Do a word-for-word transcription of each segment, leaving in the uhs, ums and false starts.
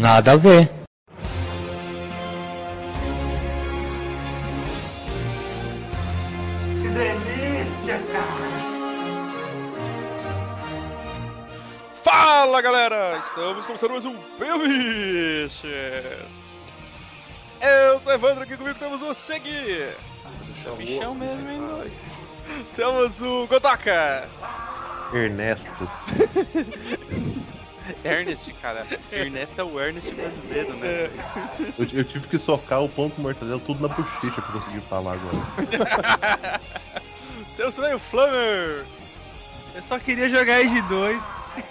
Nada a ver. Que delícia, cara! Fala, galera! Estamos começando mais um Pelviches! Eu sou o Evandro, aqui comigo temos o Segui. Bichão mesmo, hein, doido? Temos o Godaka. Ernesto. Ernest, cara. Ernesto é o Ernest brasileiro, né? Eu, eu tive que socar o pão com mortadela tudo na bochecha pra conseguir falar agora. Temos também o Flammer. Eu só queria jogar Age dois.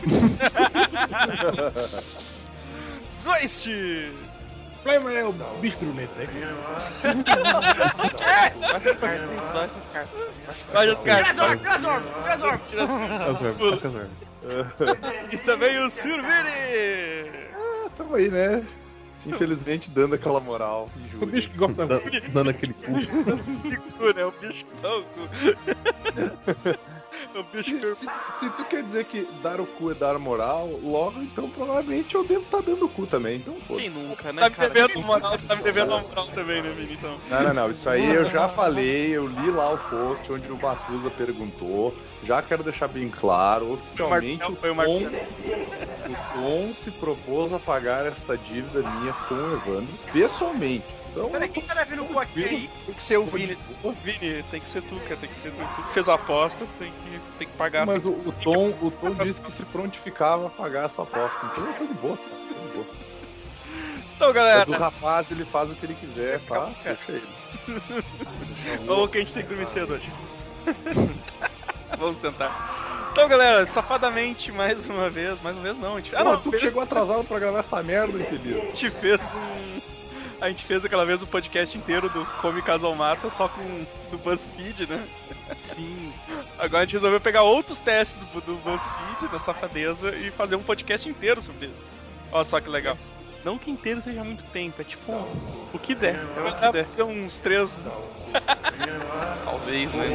Zoist. Flamer é o bicho piruleta, é Baixa as cartas, baixa as cartas. Baixa as cartas. Trazor, Trazor, Tira as cartas. Casor, casor. E também o Silvini. Ah, tamo aí, né? Infelizmente dando aquela moral. O bicho que gosta Da- Dando aquele cu. Bicu, né? O bicho tão cu. O bicho Se, se, se tu quer dizer que dar o cu é dar moral, logo então provavelmente eu devo estar dando o cu também, então foda. Quem nunca, né, tá me cara? devendo moral, você tá me devendo uma moral também, né, Vini? Então. Não, não, não, isso aí eu já falei, eu li lá o post onde o Batusa perguntou, já quero deixar bem claro, oficialmente o Foi o Tom, Marcelo. o Tom se propôs a pagar esta dívida minha com o Evandro pessoalmente. Então, Peraí, quem tá levando o cu aqui aí? Tem que ser o Vini. O Vini, tem que ser tu, cara. Tem que ser tu. Tu que fez a aposta, tu tem que, tem que pagar. mas o, tem o que- Tom, o Tom disse que se prontificava a pagar essa aposta, então eu tô de boa, cara, tô de boa. Então, É galera, do rapaz, ele faz o que ele quiser, tá? Calma, cara. Deixa ele. vamos que a gente tem que dormir cedo hoje. Vamos tentar. Então, galera, safadamente, mais uma vez, mais uma vez não, a gente, ah, Ah, não, não, tu fez- chegou atrasado pra gravar essa merda, infeliz. a gente fez um... A gente fez aquela vez o podcast inteiro do Come Casal Mata, só com do BuzzFeed, né? Sim. Agora a gente resolveu pegar outros testes do, do BuzzFeed, da safadeza, e fazer um podcast inteiro sobre isso. Olha só que legal. Não que inteiro seja muito tempo, é tipo o que der. É o Vai que dar der. pra ter uns três... Talvez, né?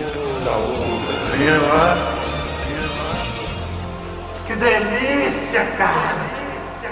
Que delícia, cara!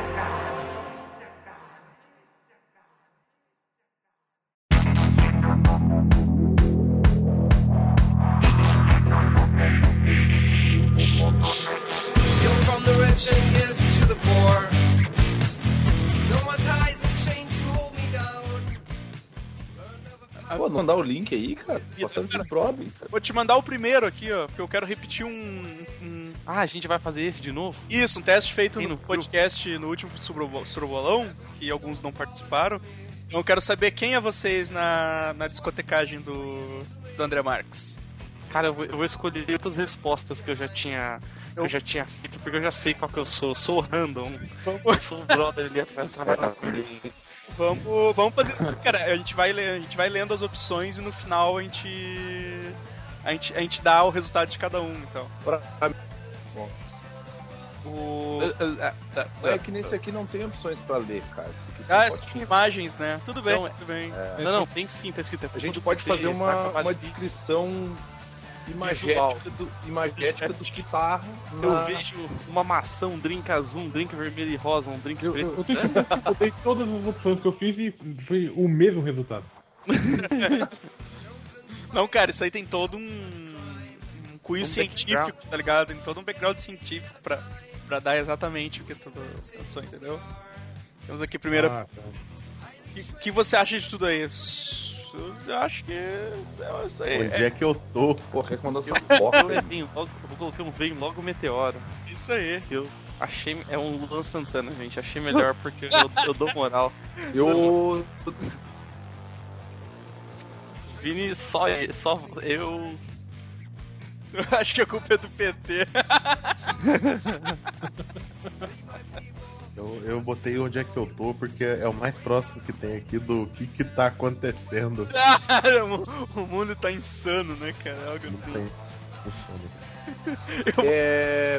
Steal from the rich and give to the poor. No more ties and chains to hold me down. Pô, não dá o link aí, cara? Passando de prova, cara. Vou te mandar o primeiro aqui, ó, porque eu quero repetir um... um... Ah, a gente vai fazer esse de novo? Isso, um teste feito Sim, no no podcast, no último Surbo- Surbolão, que alguns não participaram. Então eu quero saber quem é vocês na, na discotecagem do, do André Marques. Cara, eu vou, eu vou escolher outras respostas que eu já tinha. Eu já tinha feito, porque eu já sei qual que eu sou. Eu sou o random. Eu sou o brother ali atrás trabalhando com ele. Vamos, vamos fazer isso, cara. A gente, vai, le- a gente vai lendo as opções e no final a gente, a gente. A gente dá o resultado de cada um, então. Pra... O... É que nesse aqui não tem opções pra ler, cara. Esse aqui Ah, só são pode- imagens, né? Tudo bem, Não, é- tudo bem. Não, não, tem sim, tá escrito. A gente pode fazer uma, uma descrição imagética do, imagética do que tá Eu na... vejo uma maçã, um drink azul, um drink vermelho e rosa, um drink Eu, preto. eu, eu tenho certeza que eu botei todas as opções que eu fiz e foi o mesmo resultado. Não, cara, isso aí tem todo um, um cunho Um científico, background. tá ligado? Tem todo um background científico pra, pra dar exatamente o que tu pensou, entendeu? Temos aqui primeiro. Ah, tá. O que, que você acha de tudo aí? Eu acho que. É isso aí. Onde é que eu tô? Porra, quem é que mandou essa Eu, porra? venho logo, eu coloquei um veio logo o meteoro. É isso aí. Eu achei. É um Luan Santana, gente. Achei melhor porque eu, eu dou moral. Eu... Vini, só, só eu. Eu acho que a culpa é do P T. eu? Eu botei onde é que eu tô, porque é o mais próximo que tem aqui do que que tá acontecendo. Cara, o- o mundo tá insano, né, cara? Algo Não assim. tem funciona. É...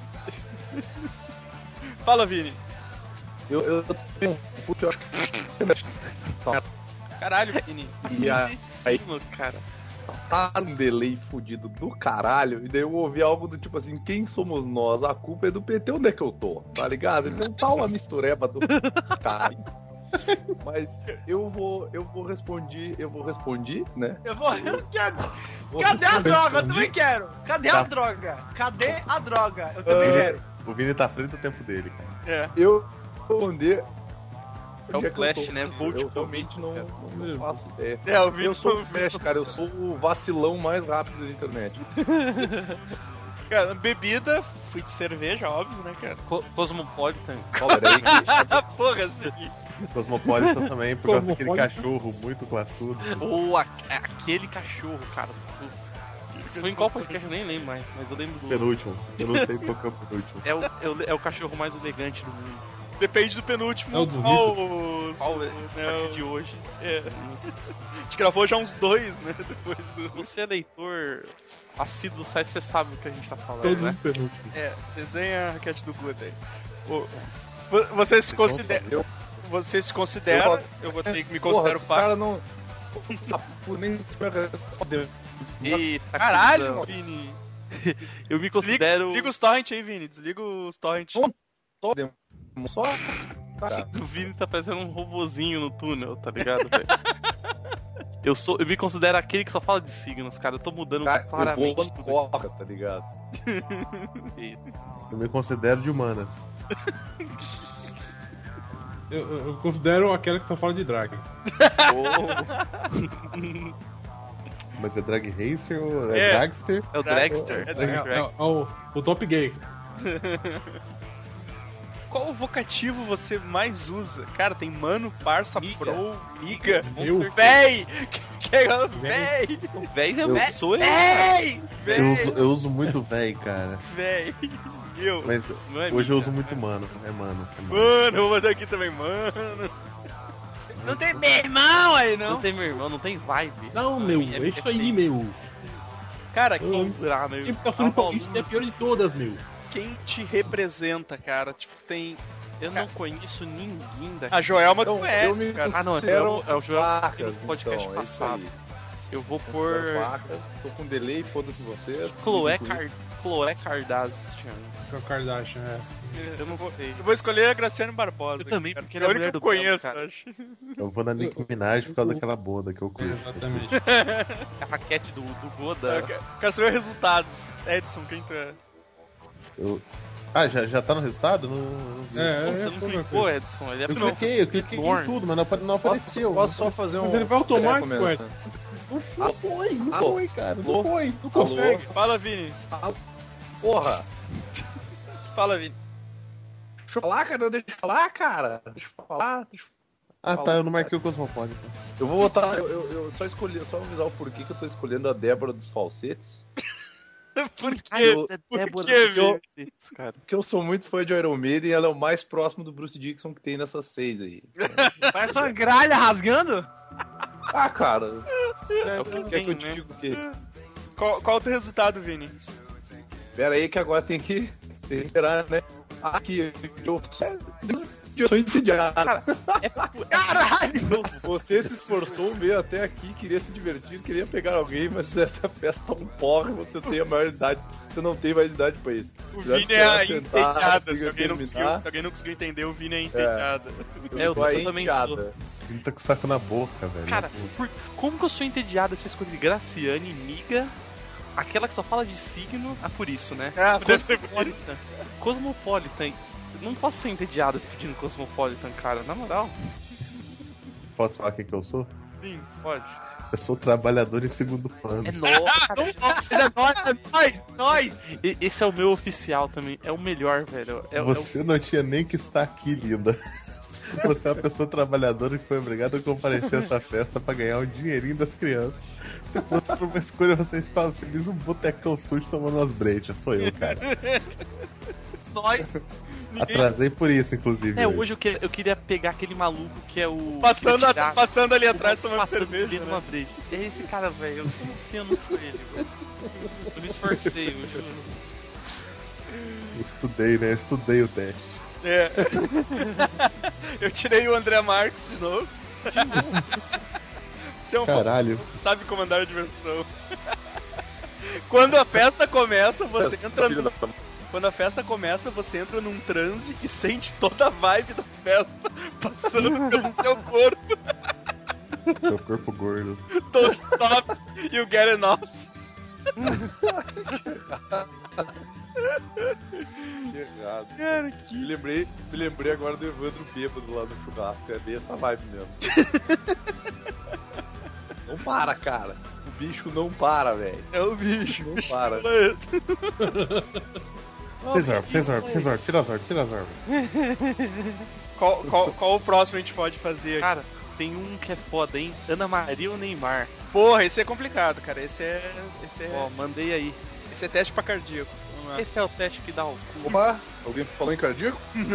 Fala, Vini. Eu, eu tenho um puto, eu acho que... Caralho, Vini. E a- aí, Cara, tá um delay fudido do caralho, e daí eu ouvi algo do tipo assim, quem somos nós? A culpa é do P T, onde é que eu tô? Tá ligado? Então tá uma mistureba do caralho. Mas eu vou, eu vou responder, eu vou responder, né? Eu vou. Eu quero. Vou Cadê a responder. droga? Eu também quero. Cadê a Tá. droga? Cadê a droga? Eu também Ah, quero. O Vini tá à frente do tempo dele, cara. É. Eu vou responder. É o onde que eu Flash, tô. né? Volt Eu Covid, realmente não, não, não faço ideia. É, o Vini Eu sou o foi- Flash, cara. Eu sou o vacilão mais rápido da internet. Cara, bebida, fui de cerveja, óbvio, né, cara? Co- Cosmopolitan. Ó, peraí, que- Porra, sim. Cosmopolitan também, por causa daquele Cosmopolitan. cachorro muito classudo. Ou a- aquele cachorro, cara. Isso foi em qual podcast? Eu nem lembro mais, mas eu lembro do. Penúltimo. Eu não sei qual que é o penúltimo. É o, é, o, é o cachorro mais elegante do mundo. Depende do penúltimo. É o do qual Vitor. os- Qual é? né, A partir de hoje. É. A gente gravou já uns dois, né? Depois Se do. você é leitor assíduo do site, você sabe o que a gente tá falando, Todos né? os penúltimos. É, desenha a raquete do Guta aí. O- vo- Você se considera. eu- Você se considera. Eu- Eu vou ter que me Porra, considero o parte. cara não. Ah, por nem respondeu. Eita, Caralho, cuzão. Vini! Eu me Desliga, considero. desliga os torrent aí, Vini. Desliga os torrent. Não. Só. Cara, O Vini tá parecendo um robozinho no túnel, tá ligado, velho? Eu sou, eu me considero aquele que só fala de signos, cara. Eu tô mudando cara, eu claramente vou tudo. coca, tá ligado? aqui. Eu me considero de humanas. Eu, eu- eu considero aquela que só fala de drag. Mas é Drag Racer ou é, É. Dragster? É o Dragster. É É, Dragster. é- é o, o top gay. Qual vocativo você mais usa? Cara, tem mano, parça, Miga. pro, miga, Eu. véi! Que é véi! O velho é Eu- eu... sou eu. Véi! Eu Véi! uso, eu uso muito véi, cara. Véi! Meu! Mas Não é hoje eu miga. uso muito mano. É mano. É mano. Mano, eu vou mandar aqui também, mano! Não tem meu irmão aí, Não não. tem meu irmão, não tem vibe. Não, meu, é isso aí, meu. Cara, Eu- quem, Ah, meu. Sempre tá falando paulista é a pior de todas, meu. quem te representa, cara? Tipo, tem. Eu não conheço ninguém daqui. A Joelma tu Então, conhece, eu me cara. Ah, não, é considero o- é o Joel vacas, no podcast então, é isso passado. aí. Eu vou Por... por Vacas, tô com delay, foda-se vocês. Chloé, Fico Car... Chloé Kardashian. Que é o Kardashian, é. Eu não sei. Eu vou escolher a Graciane Barbosa. Eu também, cara. porque é ela a é única mulher que eu do tempo, conheço, cara. acho. Eu vou na Nicki Minaj por causa daquela boda que eu É, curto. exatamente. A raquete do, do Goda. Eu quero- quero saber os resultados. Edson, quem tu é? Eu... Ah, já, já tá no resultado? Não, não vi. É, Você é, não foi, clicou, foi. Edson? Ele é Eu cliquei, eu cliquei em tudo, mas não, apa- não apareceu. Posso só fazer um. Mas ele vai automático, Queria ué. comentar. Não foi, não Alô? foi, cara. Não Alô? foi. Não Alô? consegue. Fala, Vini. Porra! Fala, Vini. Deixa eu falar, cara, deixa eu falar, cara. Deixa eu falar, deixa eu Ah, tá, eu não marquei o Cosmopolitan. Eu vou botar. Eu, eu, eu só escolhi, só avisar o porquê que eu tô escolhendo a Débora dos falsetes. Por quê? Ai, você é Por Débora quê, dos Vini? Falsetes, cara. Porque eu sou muito fã de Iron Maiden e ela é o mais próximo do Bruce Dickinson que tem nessas seis aí. Parece uma gralha rasgando. Ah, cara. É o que Quer tem, que eu te né? diga o quê? Qual, qual o teu resultado, Vini? Pera aí que agora tem que tem que esperar, né? Aqui, eu, eu sou entediado. Cara, é Caralho! Você se esforçou veio até aqui, queria se divertir, queria pegar alguém, mas essa festa tá um porre, você tem a maior idade, você não tem mais idade pra isso. O Já Vini é a esperar sentar, entediada. Se fica alguém, não terminar. conseguiu, se alguém não conseguiu entender, o Vini é entediada. É, eu tô eu também enteada. Ele tá com o saco na boca, velho. Cara, por- como que eu sou entediado se eu escolhi Graciane, Miga, aquela que só fala de signo? Ah, por isso, né? Ah, deve ser por Cosmopolitan. Cosmopolitan. Não posso ser entediado pedindo Cosmopolitan, cara. Na moral. Posso falar quem que eu sou? Sim, pode. Eu sou trabalhador em segundo plano. É nóis. É nóis, é nóis, nóis. E- Esse é o meu oficial também. É o melhor, velho. É, é o- Você não tinha nem que estar aqui, linda. Você é uma pessoa trabalhadora que foi obrigada a comparecer a essa festa pra ganhar um dinheirinho das crianças. Se fosse por uma escolha, você estava feliz um botecão sujo tomando umas brechas. Sou eu, cara. Nós. Atrasei por isso, inclusive. É, hoje eu, que- eu queria pegar aquele maluco que é o. Passando, a- que passando ali o atrás maluco tomando passando cerveja. ali numa Né? breja. É esse cara, velho. Eu não sei, eu não sou ele, velho. Eu me esforcei, eu juro. Eu estudei, né? Eu estudei o teste. Você é um Caralho. fotógrafo, sabe comandar a diversão. Quando a festa começa, você entra Filho no... da- Quando a festa começa, você entra num transe e sente toda a vibe da festa passando pelo seu corpo. Seu corpo gordo. Don't stop, you get enough. Que errado. Cara, que... Me lembrei, me lembrei agora do Evandro bêbado lá no churrasco. É bem essa vibe mesmo. Não para, cara. O bicho não para, velho. É o bicho. Não para. Seis orbes, seis orbes, seis orbes. Tira as orbes, tira as orbes. Qual, qual, qual o próximo a gente pode fazer aqui? Cara, tem um que é foda, hein? Ana Maria ou Neymar? Porra, esse é complicado, cara. Esse é. Esse é, Ó, mandei aí. esse é teste pra cardíaco. Vamos lá. Esse é o teste que dá o cu. Opa, alguém falou em cardíaco?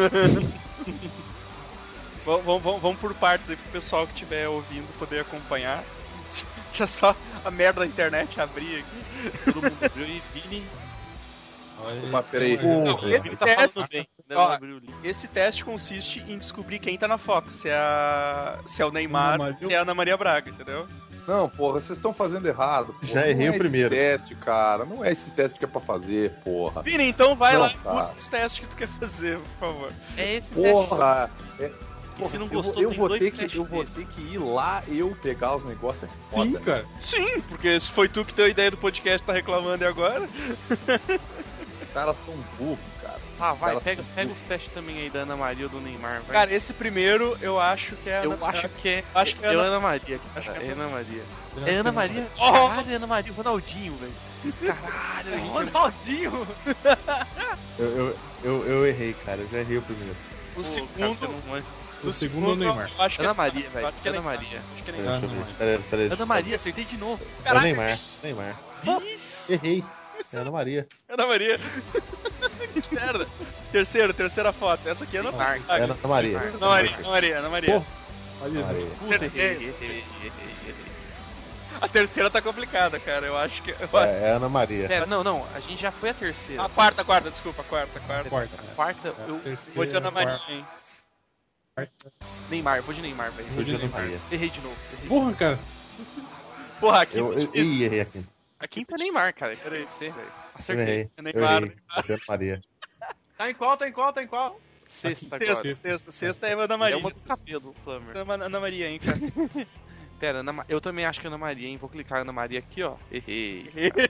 Vamos, vamos, vamos por partes aí pro pessoal que estiver ouvindo poder acompanhar. Deixa só a merda da internet abrir aqui. Todo mundo viu e Vini. Opa, peraí. Não, esse Ele tá teste, falando bem. Né? Ó, Não abriu o link. esse teste consiste em descobrir quem tá na foto. Se é, a, se é o Neymar, Ana Maria- se é a Ana Maria Braga, entendeu? Não, porra, vocês estão fazendo errado. Porra. Já errei Não o é primeiro. Esse teste, cara. Não é esse teste que é pra fazer, porra. Vini, então vai Não, lá e cara. busca os testes que tu quer fazer, por favor. É esse teste. Porra! É, E se não eu gostou, vou, eu tem vou dois ter que testes Eu vou desses. ter que ir lá, eu pegar os negócios. É Sim, foda. cara. Sim, porque se foi tu que deu a ideia do podcast tá reclamando e agora. Os caras são burros, cara. Ah, vai, Cara, pega, assim, pega os testes também aí da Ana Maria ou do Neymar, vai. Cara, esse primeiro eu acho que é a eu Ana- acho que é, acho que é é Ana- Ana Maria. acho Cara, que é é Ana Maria. É É Ana Maria. Oh! Caralho, é Ana Maria Ronaldinho, velho. Caralho, a gente é Ronaldinho! Eu, eu, eu, eu errei, cara. Eu já errei o primeiro. O Pô, segundo. cara, você não manja. O segundo é o Neymar. eu acho que Ana é Maria, velho. Acho que é Ana Neymar. Maria. Acho que é Peraí, Neymar. deixa eu ver. Peraí, peraí. Ana Maria, acertei de novo. É o Neymar. Neymar. Errei. É Ana Maria. Ana Maria. Que merda. Terceiro, terceira foto. Essa aqui é Ana Maria. É Ana Maria. Ana Maria, Ana Maria, Ana Maria. Olha, Ana Maria. Puta, errei, Acertei. errei, errei, errei, errei. A terceira tá complicada, cara. Eu acho que. eu acho- É, é Ana Maria. Pera, não, não, a gente já foi a terceira. A quarta, quarta, desculpa, a quarta, a quarta. quarta. A quarta, eu Terceira, Vou de Ana Maria, quarta. hein? Neymar, vou de Neymar, velho. Vou de Ana Maria. Errei de novo. Errei. Porra, cara. Porra, aqui Eu, eu, difícil. ih, errei aqui. A quinta é Neymar, cara. Peraí, você, velho. Eu Acertei. errei. É Eu Neymar. errei. Botei Ana Maria. Tá em qual, tá em qual, tá em qual? Sexta Sexta, agora. sexta, sexta é Ana É Maria. uma do cabelo, Plummer. Sexta é Ana Maria, hein, cara. Pera, Ana Ma- eu também acho que é Ana Maria, hein? Vou clicar Ana Maria aqui, ó. Errei.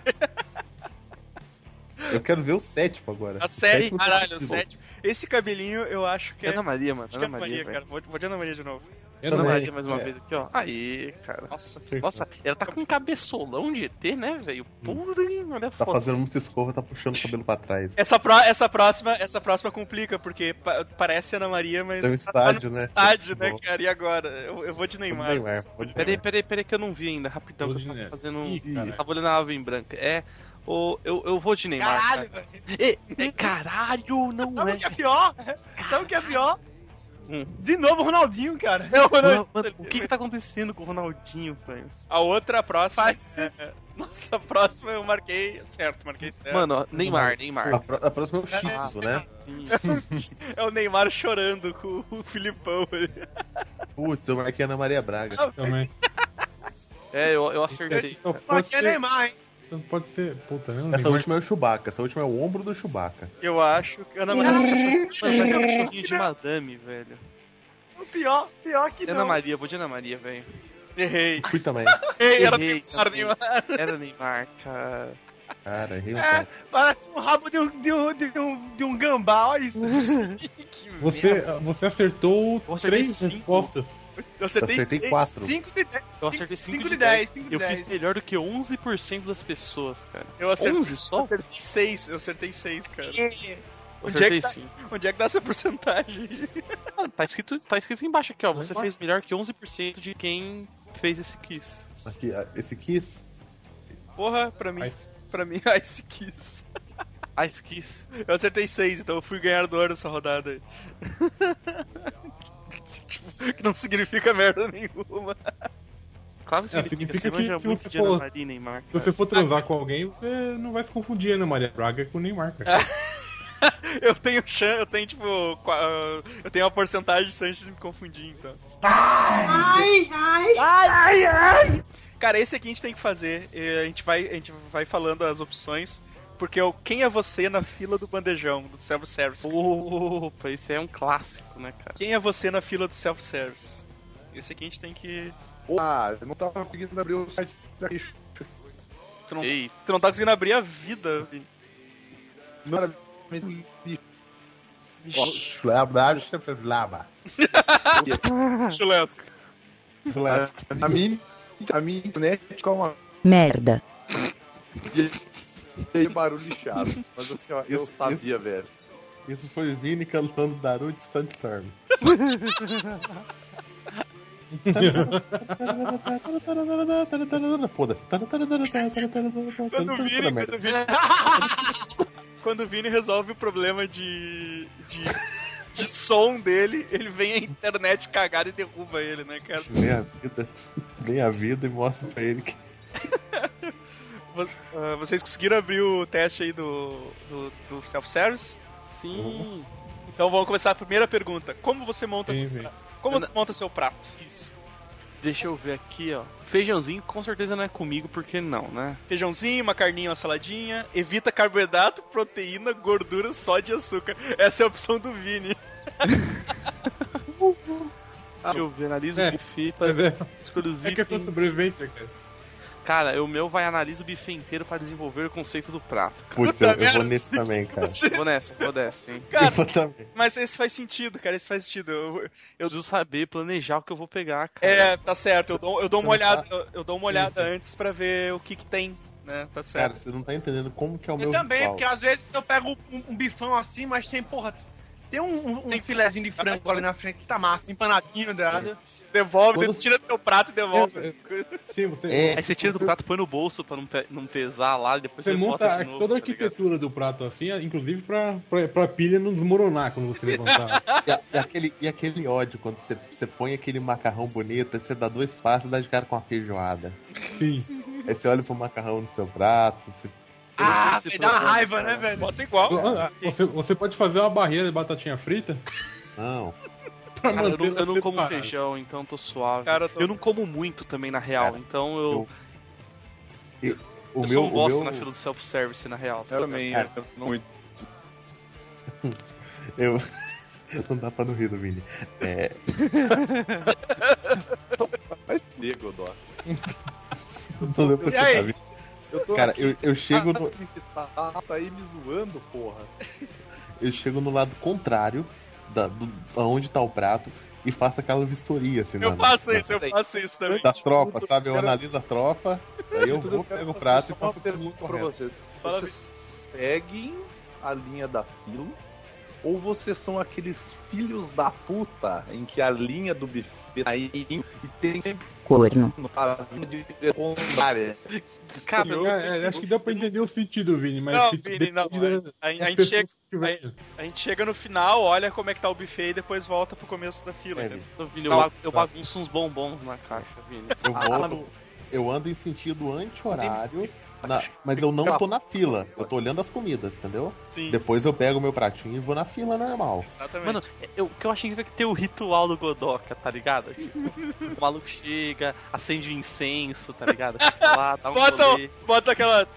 Eu quero ver o sétimo agora. A série, Sétimo caralho, o de novo. sétimo. Esse cabelinho eu acho que é. Ana Maria, mano. Acho que é Ana Ana Maria, Maria, velho. cara. Vou, vou de Ana Maria de novo. Eu Ana também. Maria mais uma É. vez aqui, ó. Aí, cara. Nossa, Nossa, ela tá com um cabeçolão de E T, né, velho? Puta, hein? Olha a Tá foto. fazendo muita escova, tá puxando o cabelo pra trás. Essa, pró- essa, próxima, essa próxima complica, porque pa- parece Ana Maria, mas. Tem um tá estádio, no né? Estádio, né, Bom. cara? E agora? Eu, eu vou de Neymar. Neymar. Vou de Peraí, Neymar. peraí, peraí, que eu não vi ainda, rapidão. Vou Que de eu tava Neymar. fazendo um. Ih, caralho. Tava olhando a ave em branca. É. O, eu, eu vou de Neymar. Caralho, cara. velho. E, e, caralho, não Sabe é. o que é pior? Sabe o que é pior? Hum. De novo o Ronaldinho, cara. Não, não, Mano, mano, o que que tá acontecendo com o Ronaldinho, velho? A outra, a próxima. Faz- é- é- Nossa, a próxima eu marquei certo, marquei certo. Mano, ó, Neymar, Neymar. A, pró- a próxima é o Shih Tzu, né? É o Neymar chorando com o Filipão ali. Putz, eu marquei Ana Maria Braga. Também. É, eu, eu acertei. Só Só pode que é ser. Neymar, hein? Não pode ser. Puta, não. Essa Neymar. última é o Chewbacca. Essa última é o ombro do Chewbacca. Eu acho que Ana Maria. Mano, vai ter um cachorrinho de madame, velho. O pior, pior que Ana não. Maria, vou de Ana Maria, velho. Errei. Fui também. Errei, era Errei, Neymar, cara. Neymar. Era Neymar, cara. Cara, errei um É, pouco. parece um rabo de um, de um, de um, de um gambá, olha isso. Você, você acertou Eu acertei três cinco. respostas. Eu Eu acertei, acertei seis. quatro. cinco de dez. Eu acertei cinco, cinco de de dez, cinco de Eu dez. fiz melhor do que onze por cento das pessoas, cara. Eu acertei, onze só? eu acertei seis. Eu acertei seis, cara. Eu Onde é acertei que tá? cinco. Onde é que dá essa porcentagem? Ah, tá, escrito, tá escrito embaixo aqui, ó. Você Vai. fez melhor que onze por cento de quem fez esse quiz. Aqui, ah, esse Kiss. Porra, pra mim. Ai. Pra mim, Ice Kiss. Ice Kiss. Eu acertei seis, então eu fui ganhador dessa rodada aí. Que não significa merda nenhuma. Claro que significa, significa você que manja se muito você de for- Ana Maria e Neymar. Se cara. você for transar com alguém, você não vai se confundir Ana Maria Braga com o Neymar, cara. eu tenho chance, eu tenho tipo. qua- Eu tenho uma porcentagem de chance de me confundir, então. Ai, ai, ai, ai. Cara, esse aqui a gente tem que fazer. e A gente vai, a gente vai falando as opções. Porque o quem é você na fila do bandejão, do self-service? Opa, isso aí é um clássico, né, cara? Quem é você na fila do self-service? Esse aqui a gente tem que. Ah, eu não tava conseguindo abrir o site daqui. Tu não, Ei. tu não tá conseguindo abrir a vida, Vini. Não era Chulesco. a minha, a minha internet com uma Merda. e barulho chato. Mas assim, ó, eu Isso- sabia, velho. Isso foi o Vini cantando Darude Sandstorm. Foda-se. Quando o Vini, quando o Vini, quando o Vini resolve o problema de, de, de som dele, ele vem a internet cagada e derruba ele, né, cara? Vem a vida, vem a vida e mostra pra ele que Vo- ah, Vocês conseguiram abrir o teste aí do, do, do self-service? Sim. Então vamos começar a primeira pergunta. Como você monta, Sim, seu, vem. como você monta seu prato? Isso. Deixa eu ver aqui, ó. Feijãozinho com certeza não é comigo, porque não, né? Feijãozinho, uma carninha, uma saladinha. Evita carboidrato, proteína, gordura, sódio e açúcar. Essa é a opção do Vini. Deixa eu ver, analiso É, o buffet, É, pra... é, escolho os é questão itens. de sobrevivência, cara. Cara, o meu vai analisar o buffet inteiro pra desenvolver o conceito do prato. Putz, Puta eu, eu merda, vou nesse se- também, cara. Vou nessa, vou dessa, hein? Cara, Eu vou também. mas esse faz sentido, cara.Esse faz sentido. Eu, Eu preciso saber planejar o que eu vou pegar, cara. é, tá certo. Eu dou, eu dou Você uma não tá- olhada, eu, eu dou uma olhada antes pra ver o que que tem, né? Tá certo. Cara, você não tá entendendo como que é o meu Eu também, ritual. porque às vezes eu pego um, um bifão assim, mas tem, porra, tem um, um, um Tem- filezinho de frango ali na frente que tá massa, empanadinho, né? Devolve, Quando- tira do teu prato e devolve. É, Sim, você, É. Aí você tira do prato, põe no bolso pra não, pe- não pesar lá, e depois você você, monta bota de novo, toda a tá ligado? arquitetura do prato assim, inclusive pra, pra, pra pilha não desmoronar quando você levantar. E, a- e aquele, e aquele ódio, quando você, você põe aquele macarrão bonito, aí você dá dois passos e dá de cara com uma feijoada. Sim. Aí você olha pro macarrão no seu prato, você... Ah, Esse me dá uma programa, raiva, cara. né, velho? Bota igual. Ah, Você, você pode fazer uma barreira de batatinha frita Não. pra Cara, eu manter não, eu não como separado. feijão, então tô suave. Cara, eu tô- Eu não como muito também, na real, Cara, então eu, eu- O eu meu, sou um o bosta meu, na fila do self-service, na real. Eu também, Cara. eu não muito. eu... Não dá pra não rir do Vini. É, Mas nego, Dó. não deu pra E aí? escutar, Vini. Eu tô Cara, aqui, eu, eu chego no, tá, tá aí me zoando, porra. eu chego no lado contrário da, do, aonde tá o prato e faço aquela vistoria, assim, Eu na- faço na- isso, eu faço isso também. da tropa, sabe? Eu analiso a tropa, aí eu vou, pego o prato e Só uma faço o caminho pergunta pra correto. vocês. Fala, Vocês seguem a linha da fila? Ou vocês são aqueles filhos da puta em que a linha do buffet tá aí e tem sempre Corno. a linha de secundária? Cara, eu, É, é, acho que deu pra entender o sentido, Vini, mas Não, se- Vini, não. depende da- A, a das gente pessoas chega, que tiverem. a gente chega no final, olha como é que tá o buffet e depois volta pro começo da fila. É, entendeu? Vini. Vini, eu, ba- eu bagunço uns bombons na caixa, Vini. Eu Ah, volto, eu ando em sentido anti-horário, na- mas eu não tô na fila, eu tô olhando as comidas, entendeu? Sim, Depois eu pego o meu pratinho e vou na fila normal. exatamente. Mano, eu- o que eu achei que vai ter o ritual do Godoka, tá ligado? Tipo, o maluco chega, acende o incenso, tá ligado? Fica lá, dá um bota, rolê. bota aquela.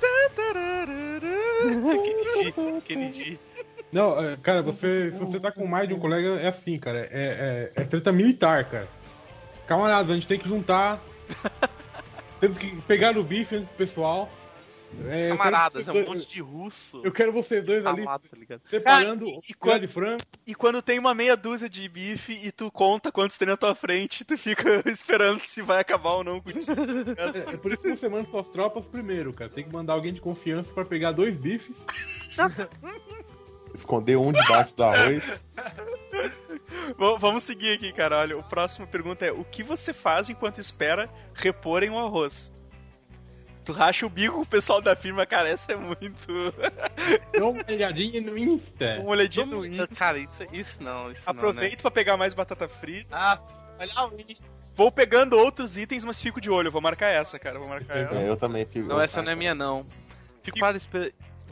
Kennedy, Kennedy. Não, é, cara, você, se você tá com mais de um colega, é assim, cara. É, é, é treta militar, cara. Camaradas, a gente tem que juntar. Temos que pegar o bife antes do pessoal. É, eu quero Camaradas, vocês é um dois- monte de russo. Eu quero vocês dois ali Amado, tá ligado? separando Cara, e- e o filé quando- de frango. E quando tem uma meia dúzia de bife e tu conta quantos tem na tua frente, tu fica esperando se vai acabar ou não contigo. É, é por isso que você manda suas tropas primeiro, cara. Tem que mandar alguém de confiança pra pegar dois bifes. Esconder um debaixo do arroz. V- Vamos seguir aqui, cara. Olha, a próxima pergunta é: o que você faz enquanto espera reporem o arroz? Tu racha o bico com o pessoal da firma, cara, essa é muito. Dá uma olhadinha no Insta. Uma olhadinha no Insta. Cara, isso, isso não, isso Aproveito pra pegar mais batata frita. Ah, olha o Insta. Vou pegando outros itens, mas fico de olho. Eu vou marcar essa, cara. Vou marcar essa. É, eu também fico. não, né? Não, essa não é minha, não. Fico E- para esperar.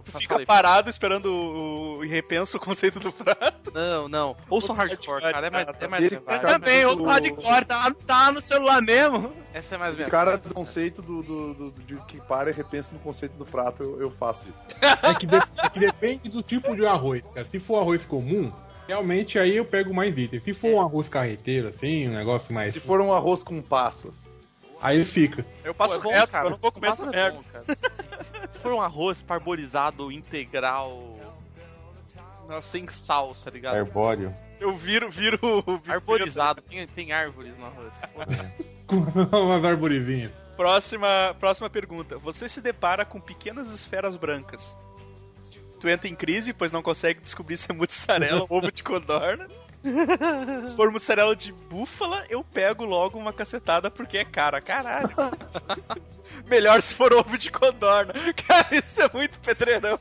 Tu fica parado esperando o, o e repensa o conceito do prato. Não, não. Ouça o hardcore, cara. É mais, é mais Eu também, ouço o hardcore, tá, tá no celular mesmo. Essa é mais Esse minha cara do conceito do, do, do, do- de que para e repensa no conceito do prato, eu, eu faço isso. É que, de- é que depende do tipo de arroz, cara. Se for arroz comum, realmente aí eu pego mais itens. Se for um arroz carreteiro, assim, um negócio mais. Se for um arroz com passas. Aí fica. Eu passo Pô, é bom, reto, cara. eu não vou comer essa Massa é merda. bom, cara. Se for um arroz parboilizado integral, sem sal, tá ligado? Arbóreo. Eu viro, viro o Arborizado, tem, tem árvores no arroz. Com umas arvorezinhas. Próxima, próxima pergunta. Você se depara com pequenas esferas brancas. Tu entra em crise, pois não consegue descobrir se é mussarela ou ovo de codorna. Se for mussarela de búfala, eu pego logo uma cacetada porque é cara, caralho. Melhor se for ovo de codorna. Cara, isso é muito pedreirão.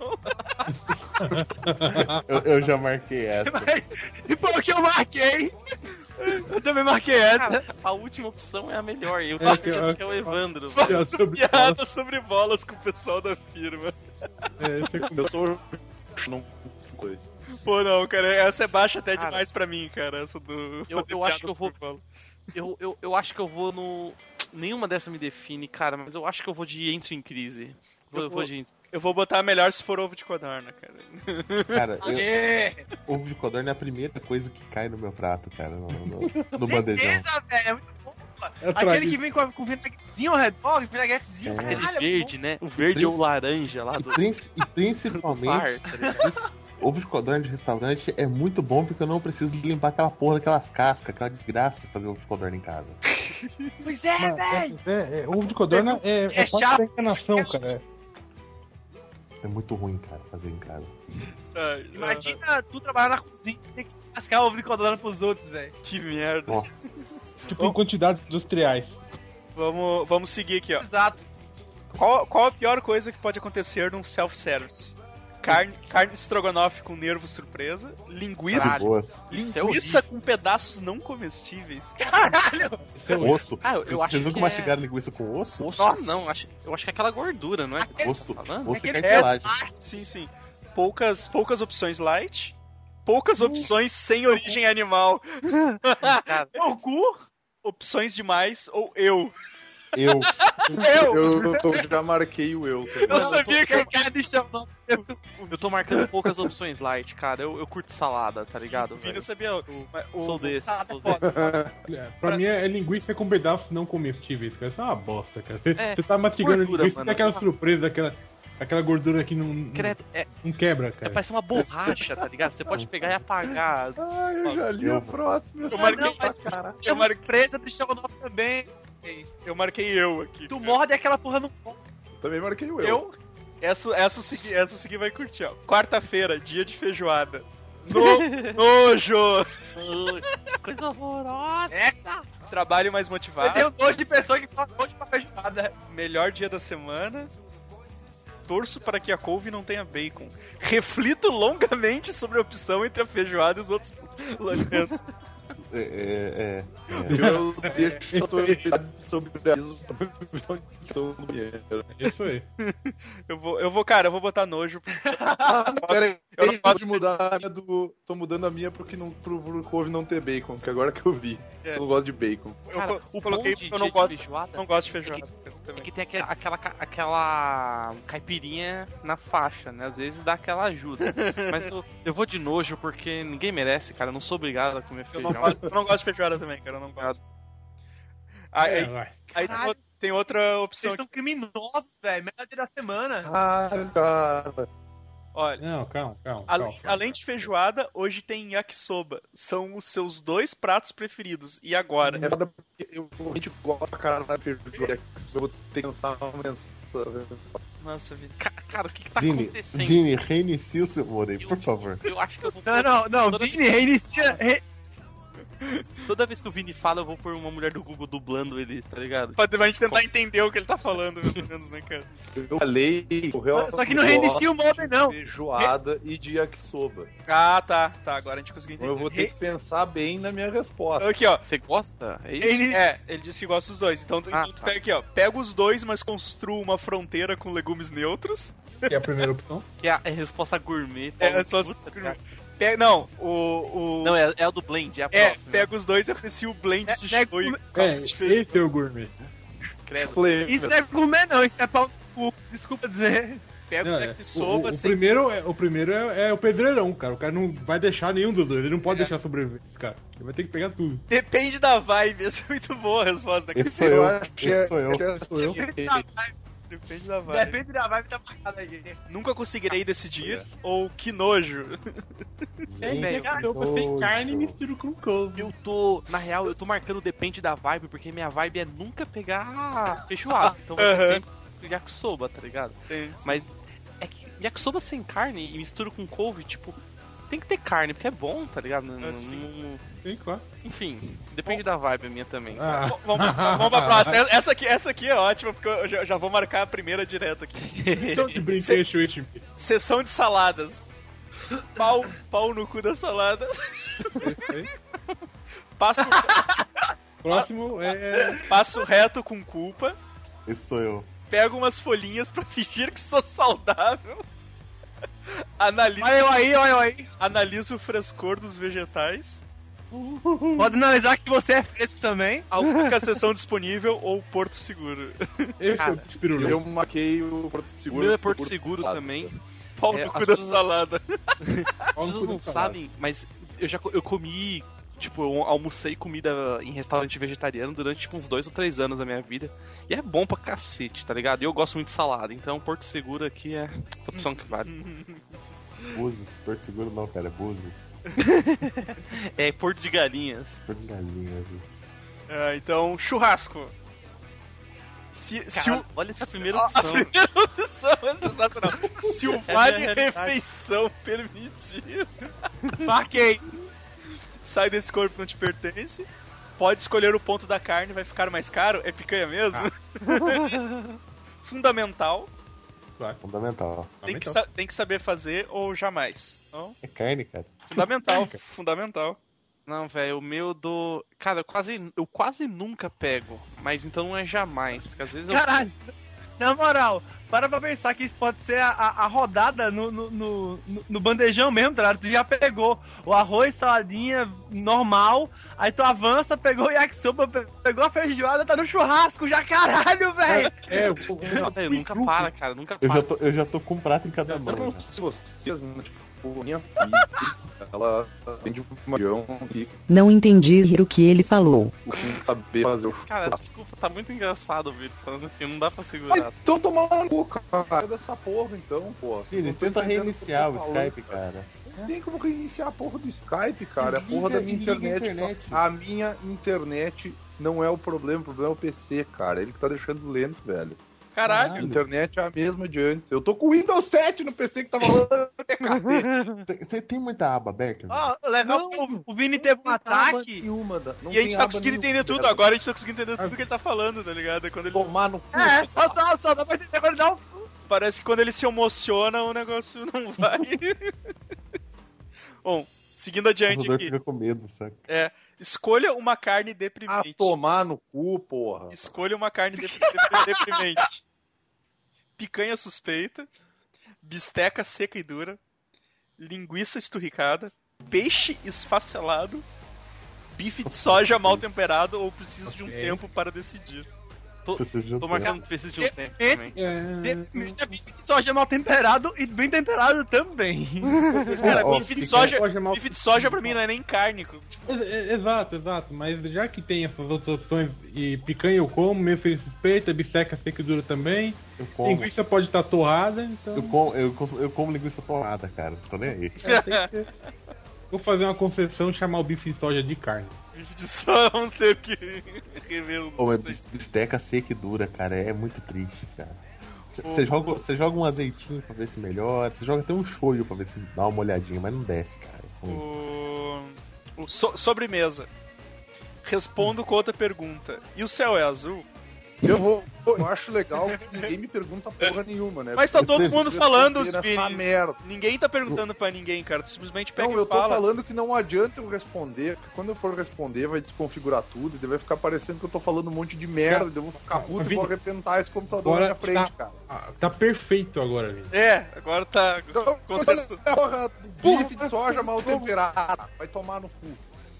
Eu, eu já marquei essa. E foi o que eu marquei. Eu também marquei essa. Cara, a última opção é a melhor. Eu É, faço que isso eu- que é o Evandro. Piada Faço sobre piada bolas. sobre bolas com o pessoal da firma. É, esse é com- Eu sou. Não. coisa. Pô, não, cara, essa é baixa até Cara, demais pra mim, cara. Essa do. eu- fazer eu acho que eu piadas vou- por bola. Eu, eu, eu acho que eu vou no. Nenhuma dessa me define, cara, mas eu acho que eu vou de Entro em Crise. Vou, Eu eu vou- vou de Entro. Eu vou botar melhor se for ovo de codorna, cara. Cara, eu, É, ovo de codorna é a primeira coisa que cai no meu prato, cara, no, no, no bandejão. certeza, velho. É muito bom. pô. É Aquele tradição. que vem com, com vinagretezinho ao redor, vinagrete É. Aquele caralho, verde, né? O verde Princ- ou laranja lá E, do princi- e bar, principalmente, tá ligado? ovo de codorna de restaurante é muito bom porque eu não preciso limpar aquela porra daquelas cascas, aquela desgraça de fazer ovo de codorna em casa. Pois é, Mas, velho. é, é, é, ovo de codorna é, é, É parte chato. da enganação, cara. É muito ruim, cara, fazer em casa. Ai, Imagina tu trabalhar na cozinha e ter que cascar ovo de codorna pros outros, velho. ah, que merda. Nossa. Tipo em quantidades industriais. Vamos, vamos seguir aqui, ó. Exato. Qual, qual a pior coisa que pode acontecer num self-service? Carne, carne estrogonofe com nervo surpresa, linguiça, Caralho. Boas. Isso é linguiça horrível. com pedaços não comestíveis. Caralho. Isso é horrível. Osso. Ah, eu- eu Vocês acho nunca que mastigaram linguiça com osso? Osso Nossa. não, acho, eu acho que é aquela gordura, não é? Aquele- Osso, Tá falando? osso e Aquele cartilagem. Sim, sim. Poucas, poucas opções light, poucas opções sem origem animal, Cara, Meu cu. opções demais ou eu. Eu. Eu! Eu, eu já marquei o eu. tá Eu ligado? sabia que eu... Cara, deixa eu... eu tô marcando poucas opções light, cara. Eu, eu curto salada, tá ligado? O Vini velho? sabia. O, o, Sou desse, tá, sou tá, desse. É, Pra mim é linguiça com pedaços não comestíveis, cara. Isso é uma bosta, cara. Você É, tá mastigando gordura, linguiça e mano. tem aquela surpresa, aquela, aquela gordura que não, Credo, é, não quebra, é, cara. parece uma borracha, tá ligado? Você pode pegar e apagar. Ah, eu já li Eu- o próximo. Eu marquei, Não, mas eu, eu mar... presa do estrogonofe também. eu marquei eu aqui. Tu morde aquela porra no pão. Também marquei o eu. Eu? Essa, essa, o segui- essa o Segui vai curtir, ó. Quarta-feira, dia de feijoada. No... Nojo! Coisa horrorosa. É, Trabalho mais eu motivado. tenho nojo de pessoa que fala nojo pra feijoada. Melhor dia da semana. Torço para que a couve não tenha bacon. Reflito longamente sobre a opção entre a feijoada e os outros alimentos. É, é, é, Eu deixo a tua habilidade sobre isso no banheiro. É isso aí. Eu vou, eu vou, cara, eu vou botar nojo. Ah, pera aí, eu não eu posso- de mudar a minha do. Tô mudando a minha porque não, pro, pro couve não ter bacon, que agora que eu vi. É. Eu não gosto de bacon. Eu Cara, co- o coloquei bom de porque eu não dia de gosto, feijoada não gosto de é feijoada. É também. que tem aquela, aquela, aquela caipirinha na faixa, né? Às vezes dá aquela ajuda. Mas eu, eu vou de nojo porque ninguém merece, cara. Eu não sou obrigado a comer Eu não, feijão. gosto, eu não gosto de feijoada também, cara. Eu não gosto. Aí, É, aí, vai. aí tem, Caralho. outra, tem outra opção Vocês são aqui. criminosos, velho. Melhor dia da semana. Ah, cara. Olha, Não, calma, calma. além, calma. além de feijoada, hoje tem yakisoba. São os seus dois pratos preferidos. E agora? É foda porque eu realmente gosto pra caralho de feijoada. Eu vou ter que lançar uma mensagem. Nossa, Vini. Ca- Cara, o que, que tá Vini, acontecendo? Vini, reinicia o seu modem, por favor. Eu acho que eu vou. Não, não, não. Toda, Vini, reinicia. Re... toda vez que o Vini fala, eu vou pôr uma mulher do Google dublando eles, tá ligado? Pra pra gente tentar entender o que ele tá falando, pelo menos, né, cara? Eu falei, eu realmente Só que não reinicia o gosto modem, não. de feijoada e de yakisoba. Ah, tá. Tá, agora a gente conseguiu Então entender. eu vou ter que pensar bem na minha resposta. Aqui, ó. Você gosta? É isso? Ele, é, ele disse que gosta dos dois. Então, tu- Ah, então tu tá. pega aqui, ó. Pega os dois, mas construa uma fronteira com legumes neutros. Que é a primeira opção. Que é a, é a resposta gourmet. É a resposta puta, gourmet. Pega, não, o, o... Não, é, é a do blend, é a É, próxima. pega os dois e aprecia o blend de é, show e É, caldo de feijão. esse é o gourmet. Credo. Isso é gourmet não, isso é pau no cu. Desculpa dizer. Pega Não, o é. deck de O, sopa, o, o sem... primeiro, é, o primeiro é, é o pedreirão, cara. O cara não vai deixar nenhum dos dois. Ele não pode É. deixar sobreviver, esse cara. Ele vai ter que pegar tudo. Depende da vibe, essa é muito boa a resposta daqui. Esse sou eu, acho que esse é- sou eu. é- Sou eu. Depende da vibe. Depende da vibe da parada aí. Nunca conseguirei decidir, ou que nojo. É, velho, pega a sopa sem carne e mistura com couve. Eu tô, na real, eu tô marcando depende da vibe, porque minha vibe é nunca pegar feijoada. Então vai ser Aham. sempre yakisoba, tá ligado? Mas é que yakisoba sem carne e mistura com couve, tipo, tem que ter carne, porque é bom, tá ligado? Não- não- Assim. não- Sim, claro. enfim, depende da vibe a minha também. Ah. Vamos, vamos pra próxima. Essa aqui, essa aqui é ótima, porque eu já, já vou marcar a primeira direto aqui. São de brinquedo, H P. Sessão de saladas. Pau, pau no cu da salada. Passo, Próximo é. passo reto com culpa. Esse sou eu. Pego umas folhinhas pra fingir que sou saudável. Analiso, Olha eu aí, olha eu aí. analiso o frescor dos vegetais. Pode analisar que você é fresco também. A única sessão disponível ou Porto Seguro. Esse Cara, é o pirulito. Eu marquei o Porto O Seguro. meu é Porto por Seguro sabe? também. Pau É, no cu as da pessoas- salada. As pessoas não sabem, mas eu já co- eu comi, tipo, eu almocei comida em restaurante vegetariano durante tipo, uns dois ou três anos da minha vida. E é bom pra cacete, tá ligado? E eu gosto muito de salada, então Porto Seguro aqui é a opção que vale. Búzios. Porto Seguro não, cara. É Búzios. É Porto de Galinhas. Porto de Galinhas. Ah, então, churrasco. Se, se Cara, o... olha essa primeira A opção. primeira opção é sensacional. Se o Essa é a vale realidade. refeição permitir, Marquei. sai desse corpo que não te pertence. Pode escolher o ponto da carne, vai ficar mais caro. É picanha mesmo? Fundamental. Fundamental. Tem que, sa- tem que saber fazer ou jamais. Não? É carne, cara. Fundamental. Fundamental. Não, velho, o meu do. Cara, eu quase, eu quase nunca pego, mas então não é jamais, porque às vezes eu. Caralho. Na moral, para pra pensar que isso pode ser a, a, a rodada no, no, no, no bandejão mesmo, tá ligado? Tu já pegou o arroz, saladinha normal, aí tu avança, pegou o yakisoba, pe- pegou a feijoada, tá no churrasco já, caralho, velho! É, o. Não, velho, nunca para, cara, nunca Eu para. já tô, eu já tô com um prato em cada Eu mão. não já. sei se vocês, mas tipo, minha filha, ela tem de uma região que Não entendi o que ele falou. costuma saber fazer o Cara, churrasco. desculpa, tá muito engraçado o vídeo falando assim, não dá pra Mas segurar. então tomar no cu, cara. Dessa porra, então, pô. Filho, Não tô tenta entendendo reiniciar o que eu tô falando. Skype, cara. Não tem como reiniciar a porra do Skype, cara. É a Desliga- porra da minha desliga a internet. internet. A minha internet não é o problema, o problema é o P C, cara. Ele que tá deixando lento, velho. A Caralho. internet é a mesma de antes. Eu tô com o Windows sete no P C que tava rolando até cacete. Tem- Você tem muita aba aberta? Ó, legal, Não. o, o Vini teve um ataque. Nenhuma, da- não E a gente tem tá aba conseguindo nenhuma, entender tudo. velho. Agora a gente tá conseguindo entender tudo que ele tá falando, tá ligado? É Quando ele... Tomar no cu. É, só, só, só dá pra entender quando ele dá um... Parece que quando ele se emociona, o negócio não vai. Bom, seguindo O adiante computador aqui. fica com medo, saca? É, escolha uma carne Ah, deprimente. tomar no cu, porra. Escolha uma carne dep- dep- deprimente. Picanha suspeita, bisteca seca e dura, linguiça esturricada, peixe esfacelado, bife de soja mal temperado ou preciso de um Ok. tempo para decidir. Tô, Preciso de um tô tempo. marcando preciso de um tempo também. É. Bife de soja mal temperado e bem temperado também. Mas, cara, Ó, ó, bife de picanha soja, soja mal- bife de soja pra mim não é nem carne. Tipo, É- é- Exato, exato, mas já que tem essas outras opções e picanha eu como, meio sem suspeita, bisteca seca e dura também, Eu como. linguiça pode estar torrada, então Eu como, eu, cons- eu como linguiça torrada, cara. Não tô nem aí. é, tem que ser. Vou fazer uma concessão e chamar o bife de soja de carne. bife de soja, vamos ter que rever o Ô, mas conceito. bis- bisteca seca e dura, cara, é muito triste, cara. Ô. Você joga, você joga um azeitinho pra ver se melhora, você joga até um shoyu pra ver se dá uma olhadinha, mas não desce, cara. É ruim. O... o so- sobremesa. Respondo com outra pergunta. E o céu é azul? Eu vou. Eu acho legal que ninguém me pergunta porra nenhuma, né? Mas tá todo Você mundo fica falando, respondendo essa Vini. merda. Ninguém tá perguntando pra ninguém, cara. Tu simplesmente pega Não, e eu tô fala. falando que não adianta eu responder, porque quando eu for responder vai desconfigurar tudo e daí vai ficar parecendo que eu tô falando um monte de merda, daí eu vou ficar puto e Vini, vou arrebentar esse computador na Agora minha frente, tá, cara. ah, tá perfeito agora, Vini. É, agora tá. Então, Concerto. porra, bife de soja mal temperado. Vai tomar no cu.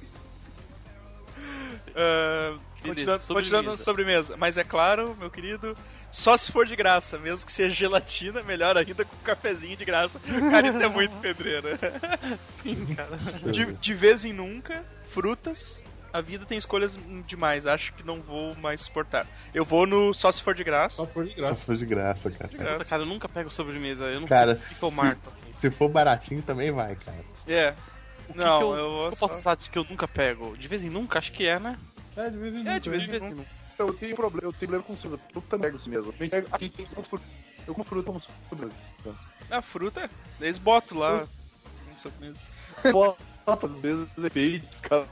Uh, continuando, sobremesa. continuando na sobremesa. Mas é claro, meu querido, só se for de graça, mesmo que seja gelatina, melhor ainda com um cafezinho de graça. Cara, isso é muito pedreiro. Sim, cara. De, de vez em nunca, frutas. A vida tem escolhas demais, acho que não vou mais suportar. Eu vou no só se for de graça. Só por de Só graça. se for de graça, cara. De graça. Puta, cara, eu nunca pego sobremesa. Eu não Cara, sei o que, que eu marco aqui. Se for baratinho também vai, cara. É. O que Não, que eu, eu vou eu só- posso usar de que eu nunca pego? De vez em nunca, acho que é, né? É, de vez em É, nunca. de vez em né? nunca. Eu tenho problema, eu tenho problema com fruta. Eu também pego isso mesmo. Eu pego- Aqui tem como fruta. Eu como fruta, como fruta. A fruta, eles botam lá. Não sei mesmo. Bota, às vezes, efeitos, cara.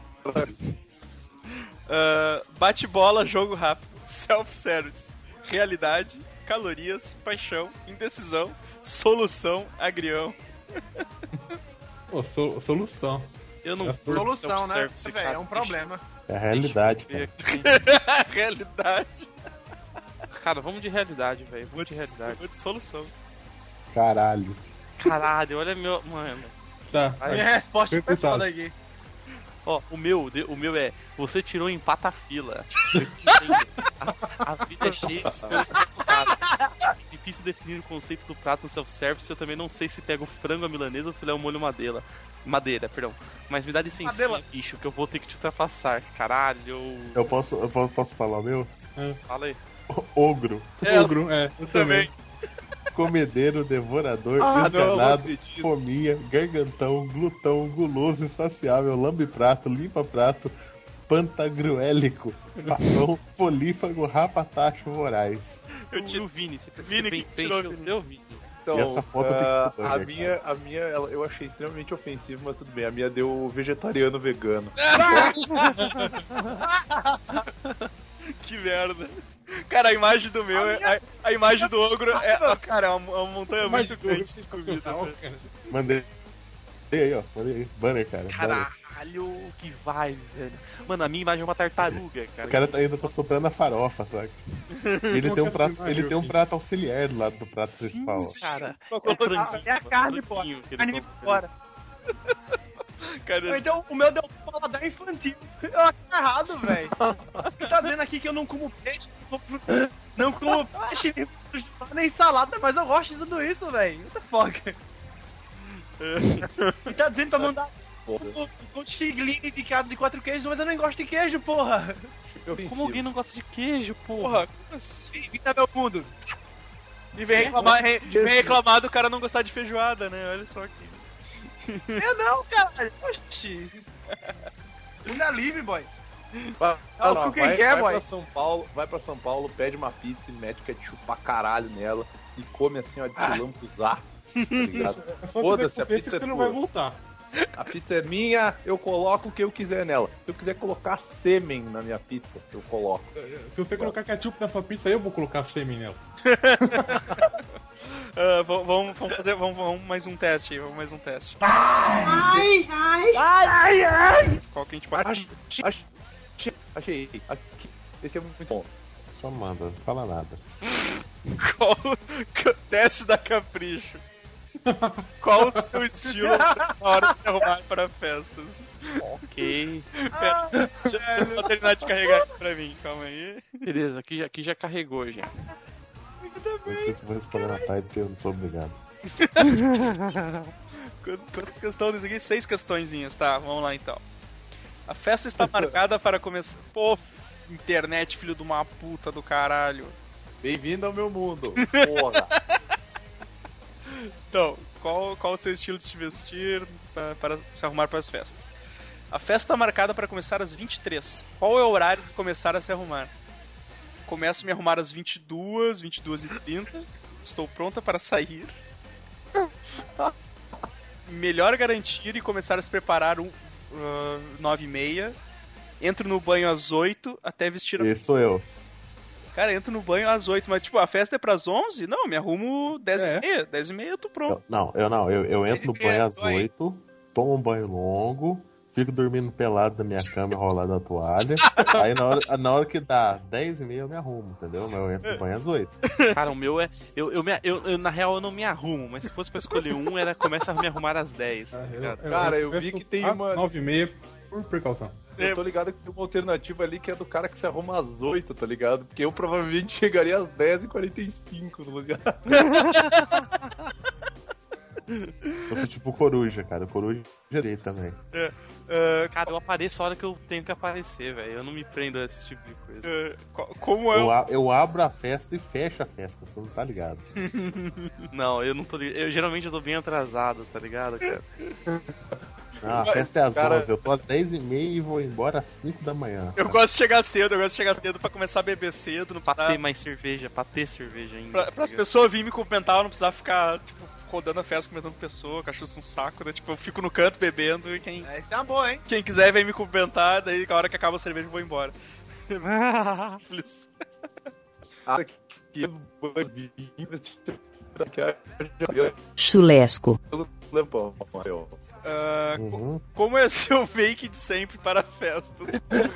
Uh, bate-bola, jogo rápido, self-service, realidade, calorias, paixão, indecisão, solução, agrião. Pô, so- solução. Eu não É curto Solução, né? self-service, Velho, cara. é um problema. É a realidade, Deixa eu cara. ver aqui. realidade. Cara, vamos de realidade, velho. Vou Vamos de, de realidade. vou de solução. Caralho. Caralho, olha meu. Mano. Tá. Ai, Minha resposta foi Perguntado. foda aqui. Ó, o meu, de- o meu é, você tirou em patafila. a, a vida é cheia de escolhas complicadas. É difícil definir o conceito do prato no self-service. Eu também não sei se pego frango à milanesa ou filé ao molho madeira. Madeira, perdão. Mas me dá licencinha, Madeira. bicho, que eu vou ter que te ultrapassar. Caralho. Eu posso, eu posso, posso falar o meu? Fala aí. O- Ogro. É, Ogro, é. Eu também. Comedeiro, devorador, Ah, não, esganado, não acredito. fominha, gargantão, glutão, guloso, insaciável, lambe-prato, limpa-prato, pantagruélico, papão, polífago, rapatacho, voraz. Eu E tiro. o Vini, você Vini, bem, que bem, tirou, bem, Vini. deu, Vini. Então, E essa foto tem que ah, botar, a né, minha, a minha ela- eu achei extremamente ofensiva, mas tudo bem. A minha deu vegetariano vegano. Que merda. Cara, a imagem do meu, é, a, a imagem do ogro é. ah, Cara, é uma, é uma montanha Mas muito grande de comida. Não, velho. cara. Mandei aí, ó. Mandei aí. Banner, cara. Banner. Caralho, que vai, velho. Mano, a minha imagem é uma tartaruga, cara. O cara tá, ainda tá soprando a farofa, sabe? Ele tem um prato, ele tem um prato auxiliar do lado do prato principal. ó. Cara, Pra é colocar- franguinho, É a carne, pô. franguinho que eles Carne colocam. fora. Cara, Ou então o meu deu um paladar infantil. Eu acho errado, velho. Você tá dizendo aqui que eu não como peixe, não como peixe, nem salada, mas eu gosto de tudo isso, velho. What the fuck? E tá dizendo pra mandar com chigline de cada de quatro queijos, mas eu nem gosto de queijo, porra. Como alguém não gosta de queijo, porra? porra, como assim? Bem-vindo ao meu mundo. E vem reclamar, re- vem reclamar do cara não gostar de feijoada, né? Olha só aqui. Eu não, caralho. Oxi. Mundo é livre, boy. Vai, Ah, vai, o que vai, que é, vai boy? pra São Paulo, vai pra São Paulo, pede uma pizza e mete ketchup pra caralho nela e come assim, ó, de lambuzar. Tá ligado? É só Foda-se, você a ter pizza que é você não tua. vai voltar. A pizza é minha, eu coloco o que eu quiser nela. Se eu quiser colocar sêmen na minha pizza, eu coloco. Se você colocar ketchup na sua pizza, eu vou colocar sêmen nela. Ah, vamos, vamos vamos fazer vamos, vamos mais um teste aí, vamos mais um teste. Ai, ai. Qual que a gente pode. Achei, achei, achei, achei. Esse é muito bom. Só manda, não fala nada. Qual teste da Capricho? Qual o seu estilo na hora de se arrumar para festas? Ok. Pera, deixa, deixa eu só terminar de carregar aqui pra mim, calma aí. Beleza, aqui já, aqui já carregou já. Não sei se eu vou responder na type porque eu não sou obrigado. Quantas quantas questões aqui? Seis questõezinhas, tá? Vamos lá então. A festa está marcada para começar. Pô, internet, filho de uma puta do caralho. Bem-vindo ao meu mundo, porra. Então, qual, qual o seu estilo de se vestir para, para se arrumar para as festas? A festa está marcada para começar às vinte e três. Qual é o horário de começar a se arrumar? Começo a me arrumar às vinte e duas, vinte e duas e trinta. Estou pronta para sair. Melhor garantir e começar a se preparar um, uh, nove e meia. Entro no banho às oito até vestir a... Esse sou eu. Cara, entro no banho às oito, mas tipo, a festa é pras onze? Não, me arrumo dez É. e meia. dez e meia eu tô pronto. Eu- não, eu não, eu, eu entro no dez e meia, banho às tô aí. oito, tomo um banho longo, fico dormindo pelado na minha cama enrolado na toalha. Aí na hora, na hora que dá dez e meia eu me arrumo, entendeu? Mas eu entro no banho às oito. Cara, o meu é. Eu, eu, me- eu- eu, na real, eu não me arrumo, mas se fosse pra escolher um, era começa a me arrumar às dez. Tá ligado? Cara, eu vi que tem uma- nove e meia por precaução. Eu tô ligado que tem uma alternativa ali que é do cara que se arruma às oito, tá ligado? Porque eu provavelmente chegaria às dez e quarenta e cinco no lugar. Eu sou tipo coruja, cara. Coruja direito também. É, é, Cara, eu apareço a hora que eu tenho que aparecer, velho. Eu não me prendo a esse tipo de coisa. é, co- como é Eu, o... a- eu abro a festa e fecho a festa, você não tá ligado. Não, eu não tô ligado. Eu geralmente eu tô bem atrasado, tá ligado, cara? Não, a festa é às Cara- onze, eu tô às dez e meia e vou embora às cinco da manhã. Eu gosto de chegar cedo, eu gosto de chegar cedo pra começar a beber cedo, não Pra precisar... ter mais cerveja, pra ter cerveja ainda. Pra, tá pras ligado? pessoas virem me cumprimentar, eu não precisar ficar, tipo, rodando a festa, comentando pessoa, cachuça um saco, né? Tipo, eu fico no canto bebendo e quem, É, isso é uma boa, hein? quem quiser vem me cumprimentar, daí a hora que acaba a cerveja eu vou embora. Simples. Ah, que Chulesco. Lampão, Marcel. Ah, co- Uhum. como é seu make de sempre para festas?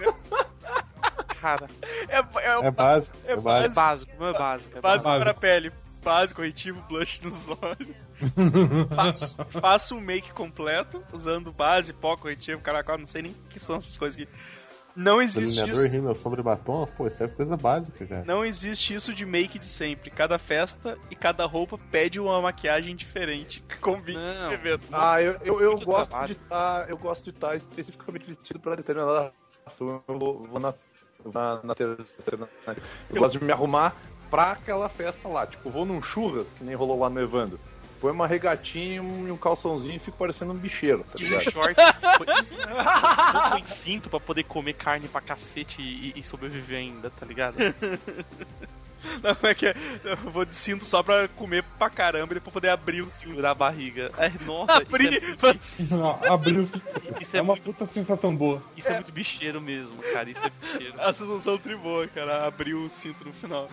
Cara, É, é, É básico, É é é básico. básico, não é básico. É básico básico. para a pele. Básico, corretivo, blush nos olhos. faço, faço um make completo, usando base, pó, corretivo, caracol, não sei nem o que são essas coisas aqui. Não existe Delineador, isso. rímel, sombra e batom, pô, isso é coisa básica, cara. Não existe isso de make de sempre. Cada festa e cada roupa pede uma maquiagem diferente que combine Não. com o evento. Ah, eu, eu, eu Muito gosto trabalho. de estar. Eu gosto de estar especificamente vestido pra determinada ação. Eu vou, vou na, na, na terceira. na- Eu gosto de me arrumar pra aquela festa lá. Tipo, vou num churras, que nem rolou lá no Evandro. Põe uma regatinha e um, e um calçãozinho e fico parecendo um bicheiro, tá Um ligado? short, põe- põe cinto pra poder comer carne pra cacete e, e sobreviver ainda, tá ligado? Não, é que é- eu vou de cinto só pra comer pra caramba e depois poder abrir o cinto. Segurar a barriga. É, nossa, Abrir. isso é, muito- Abriu. isso É é uma muito, puta sensação boa. isso é muito bicheiro mesmo, cara. Isso é bicheiro. A sensação triboa, cara. Abrir o cinto no final.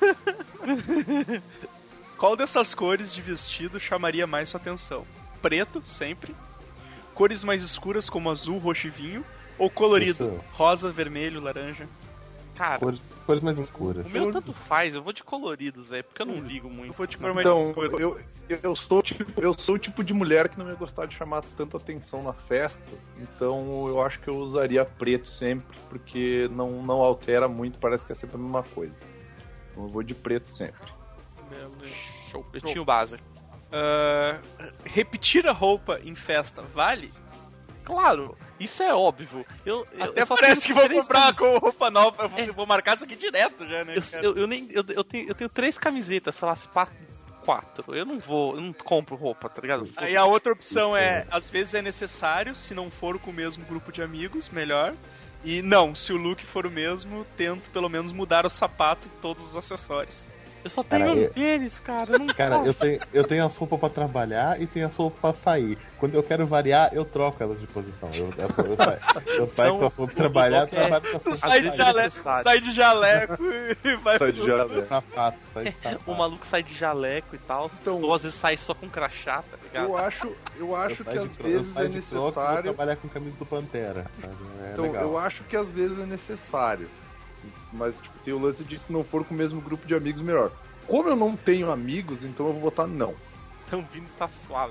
Qual dessas cores de vestido chamaria mais sua atenção? Preto, sempre. Cores mais escuras como azul, roxo e vinho. Ou colorido? Isso. Rosa, vermelho, laranja. Cara, Cores, cores mais escuras. o meu tanto faz, eu vou de coloridos, velho, porque eu não ligo Eu muito. vou de cor mais Então, escura. eu, eu, eu, sou, tipo, eu sou o tipo de mulher que não ia gostar de chamar tanta atenção na festa, então eu acho que eu usaria preto sempre, porque não, não altera muito, parece que é sempre a mesma coisa. Então eu vou de preto sempre. Show. Eu tinha o básico. Ah, repetir a roupa em festa vale? Claro, isso é óbvio. Eu, eu, Até eu só parece que tenho vou três comprar cami- com roupa nova. Eu vou, É. eu vou marcar isso aqui direto já, né? Eu, cara? eu, eu nem, eu, eu, tenho, eu tenho três camisetas, sei lá, se pá, quatro. Eu não vou, eu não compro roupa, tá ligado? Aí a outra opção Isso é, é. às vezes é necessário, se não for com o mesmo grupo de amigos, melhor. E não, se o look for o mesmo, tento pelo menos mudar o sapato e todos os acessórios. Eu só tenho Cara, eu- tênis, cara. Eu não Cara, posso. eu tenho, eu tenho as roupas pra trabalhar e tenho as roupas pra sair. Quando eu quero variar, eu troco elas de posição. Eu, eu, sou- eu saio, eu saio São- com as roupas pra trabalhar, é- trabalho com as Tu roupas sai de, vezes é jale... necessário. sai de jaleco e vai Sai de pro- jaleco. sapato, sai de sapato. O maluco sai de jaleco e tal, Então- ou às vezes sai só com crachá, tá ligado? Eu acho, eu Eu acho que saio de às tro- eu vezes saio é de troca e vou necessário. trabalhar com camisa do Pantera, sabe? É Então, legal. eu acho que às vezes é necessário. Mas, tipo, tem o lance de se não for com o mesmo grupo de amigos, melhor. Como eu não tenho amigos, então eu vou botar não. Então vindo tá suave.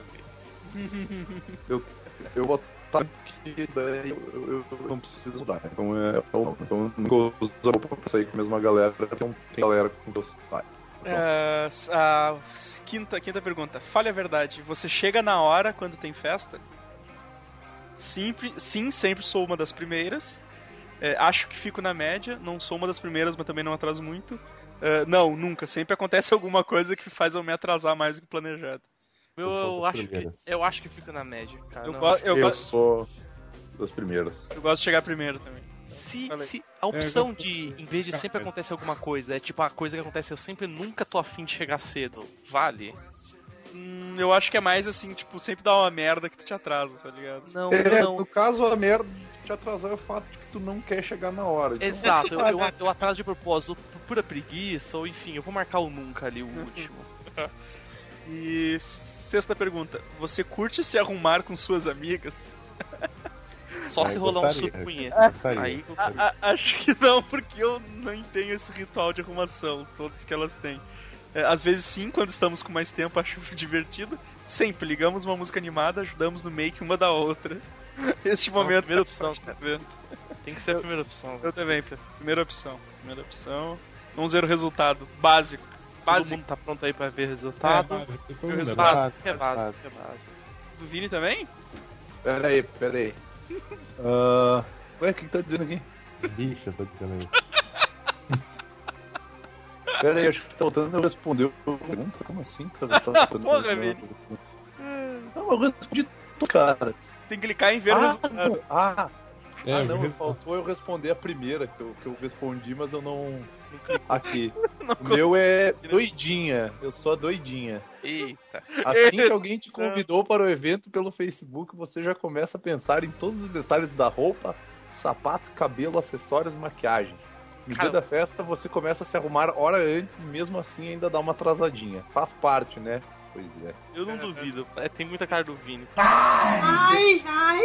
Eu vou botar que daí eu, eu- eu não preciso mudar. Então, é, eu, então eu nunca uso roupa pra sair com a mesma galera, porque não tem galera com que eu saio. É, a quinta, quinta pergunta. Fale a verdade. Você chega na hora quando tem festa? Sempre, sim, sempre sou uma das primeiras. É, acho que fico na média. Não sou uma das primeiras, mas também não atraso muito. É, não, nunca. Sempre acontece alguma coisa que faz eu me atrasar mais do que planejado. Meu, Eu sou eu das acho, que, primeiras. eu acho que fica na média, cara. Eu, Não, go- eu, Eu go- sou das primeiras. eu gosto de chegar primeiro também. Se, Falei. se a opção É, eu- de, em vez de sempre acontece alguma coisa, é tipo a coisa que acontece, eu sempre nunca tô afim de chegar cedo, vale? Hum, eu acho que é mais assim, tipo, sempre dá uma merda que tu te atrasa, tá ligado? Não, É, não. no caso, a merda de te atrasar é o fato de que tu não quer chegar na hora. Então, Exato, eu, eu, eu atraso de propósito, por pura preguiça, ou enfim, eu vou marcar o nunca ali, o último. E sexta pergunta, você curte se arrumar com suas amigas? Só Ai, se rolar gostaria, um suco punheta. gostaria. Aí A- a- acho que não, porque eu não tenho esse ritual de arrumação, todos que elas têm. É, às vezes sim, quando estamos com mais tempo, acho divertido. Sempre ligamos uma música animada, ajudamos no make uma da outra. Este Não, momento primeira faz opção, parte do evento. tem que ser a primeira opção. Eu também, primeira opção. Primeira opção. Vamos ver o resultado. Básico. Todo Básico. mundo tá pronto aí pra ver o resultado. É, básico, todo Eu mundo é respondo. básico. Básico, é básico, é básico. Do Vini também? Pera aí, pera aí. Ah, ué, o que que tá dizendo aqui? Bicha, tô dizendo aí. Pera aí, acho que tá faltando eu responder a pergunta. Como assim? Tá, tá faltando Porra, eu- Vini. Não, eu respondi tudo, cara. Tem que clicar em ver o Ah, resultado. não. Ah, É, ah, não, eu- faltou eu responder a primeira que eu, que eu respondi, mas eu não. Aqui. Não O meu é doidinha. Eu sou a doidinha. Eita. Assim que alguém te convidou para o evento pelo Facebook, você já começa a pensar em todos os detalhes da roupa, sapato, cabelo, acessórios, maquiagem. No Cara, dia da festa, você começa a se arrumar hora antes e mesmo assim ainda dá uma atrasadinha. Faz parte, né? Pois é. Eu não duvido, é, tem muita cara do Vini. Ai,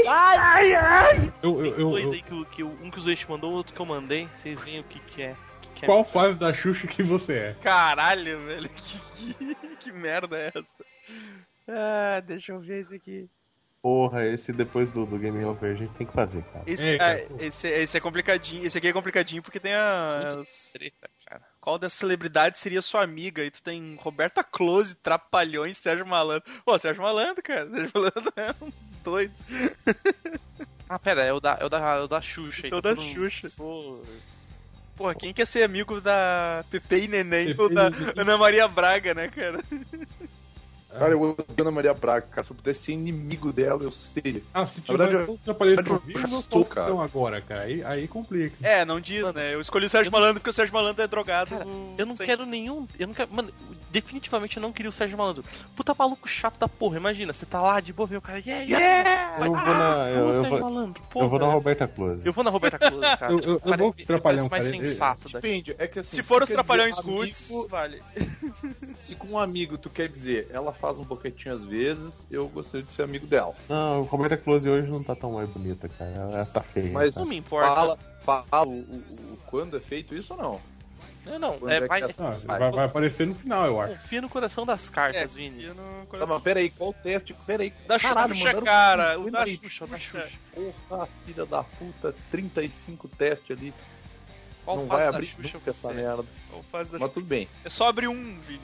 ai. Eu, eu, Tem eu, dois eu- aí que, o- que o- um que o Zoete mandou, outro que eu mandei, vocês veem o que que é. o que que é. Qual fase da Xuxa que você é? Caralho, velho. Que, que, que merda é essa? Ah, deixa eu ver esse aqui. Porra, esse depois do, do Game Over a gente tem que fazer, cara. Esse É, é, cara, pô. esse, esse é complicadinho. Esse aqui é complicadinho porque tem as. Treta, cara. Qual das celebridades seria sua amiga? E tu tem Roberta Close, Trapalhões, Sérgio Malandro. Pô, Sérgio Malandro, cara. Sérgio Malandro é um doido. Ah, pera, é o da, é o da, é o da Xuxa. Esse é o então da tu não- Xuxa. Pô, Porra, quem quer ser amigo da Pepe e Neném Pepe ou da e Neném. Ana Maria Braga, né, cara? Cara, eu amo a Ana Maria Braga, cara. Se eu pudesse ser inimigo dela, eu seria. Ah, se Na tiver verdade, um atrapalhado eu- pro vídeo, eu eu sou sou, cara. então agora, cara. Aí, aí complica. É, não diz, né? Eu escolhi o Sérgio Malandro porque o Sérgio Malandro é drogado. Cara, eu não sem- quero nenhum. Eu não quero. Mano, definitivamente eu não queria o Sérgio Malandro. Puta maluco chato da porra. Imagina, você tá lá de boa, vem o cara. Yeah, yeah! Eu vou na. Eu, o eu Sérgio vou, Malandro, porra. eu vou na Roberta Close. Eu vou na Roberta Close, cara. Eu- Tipo, eu- eu parece- vou com os Trapalhão, parece mais cara. sensato daqui. Depende, é que assim. Se for os quer Trapalhões dizer, Goods, amigo- vale. Se com um amigo tu quer dizer, ela faz um boquetinho às vezes, eu gostaria de ser amigo dela. Não, a Roberta Close hoje não tá tão mais bonita, cara. Ela tá feia. Mas tá? Não me importa. fala, fala o, o- o- quando é feito isso ou não? Não, não. Quando É, é que vai, essa- Ah, vai, vai aparecer no final, eu acho. confia no coração das cartas, É, Vini. eu não Tá, conheço. mas peraí, qual teste? Peraí. Da Caralho, Xuxa, mandaram cara. O cinquenta da e- Xuxa, da Xuxa. Xuxa. Porra, filha da puta, trinta e cinco testes ali. Qual não fase vai da abrir Xuxa nunca essa você? merda. Qual fase da Mas Xuxa? tudo bem. É só abrir um, Vini.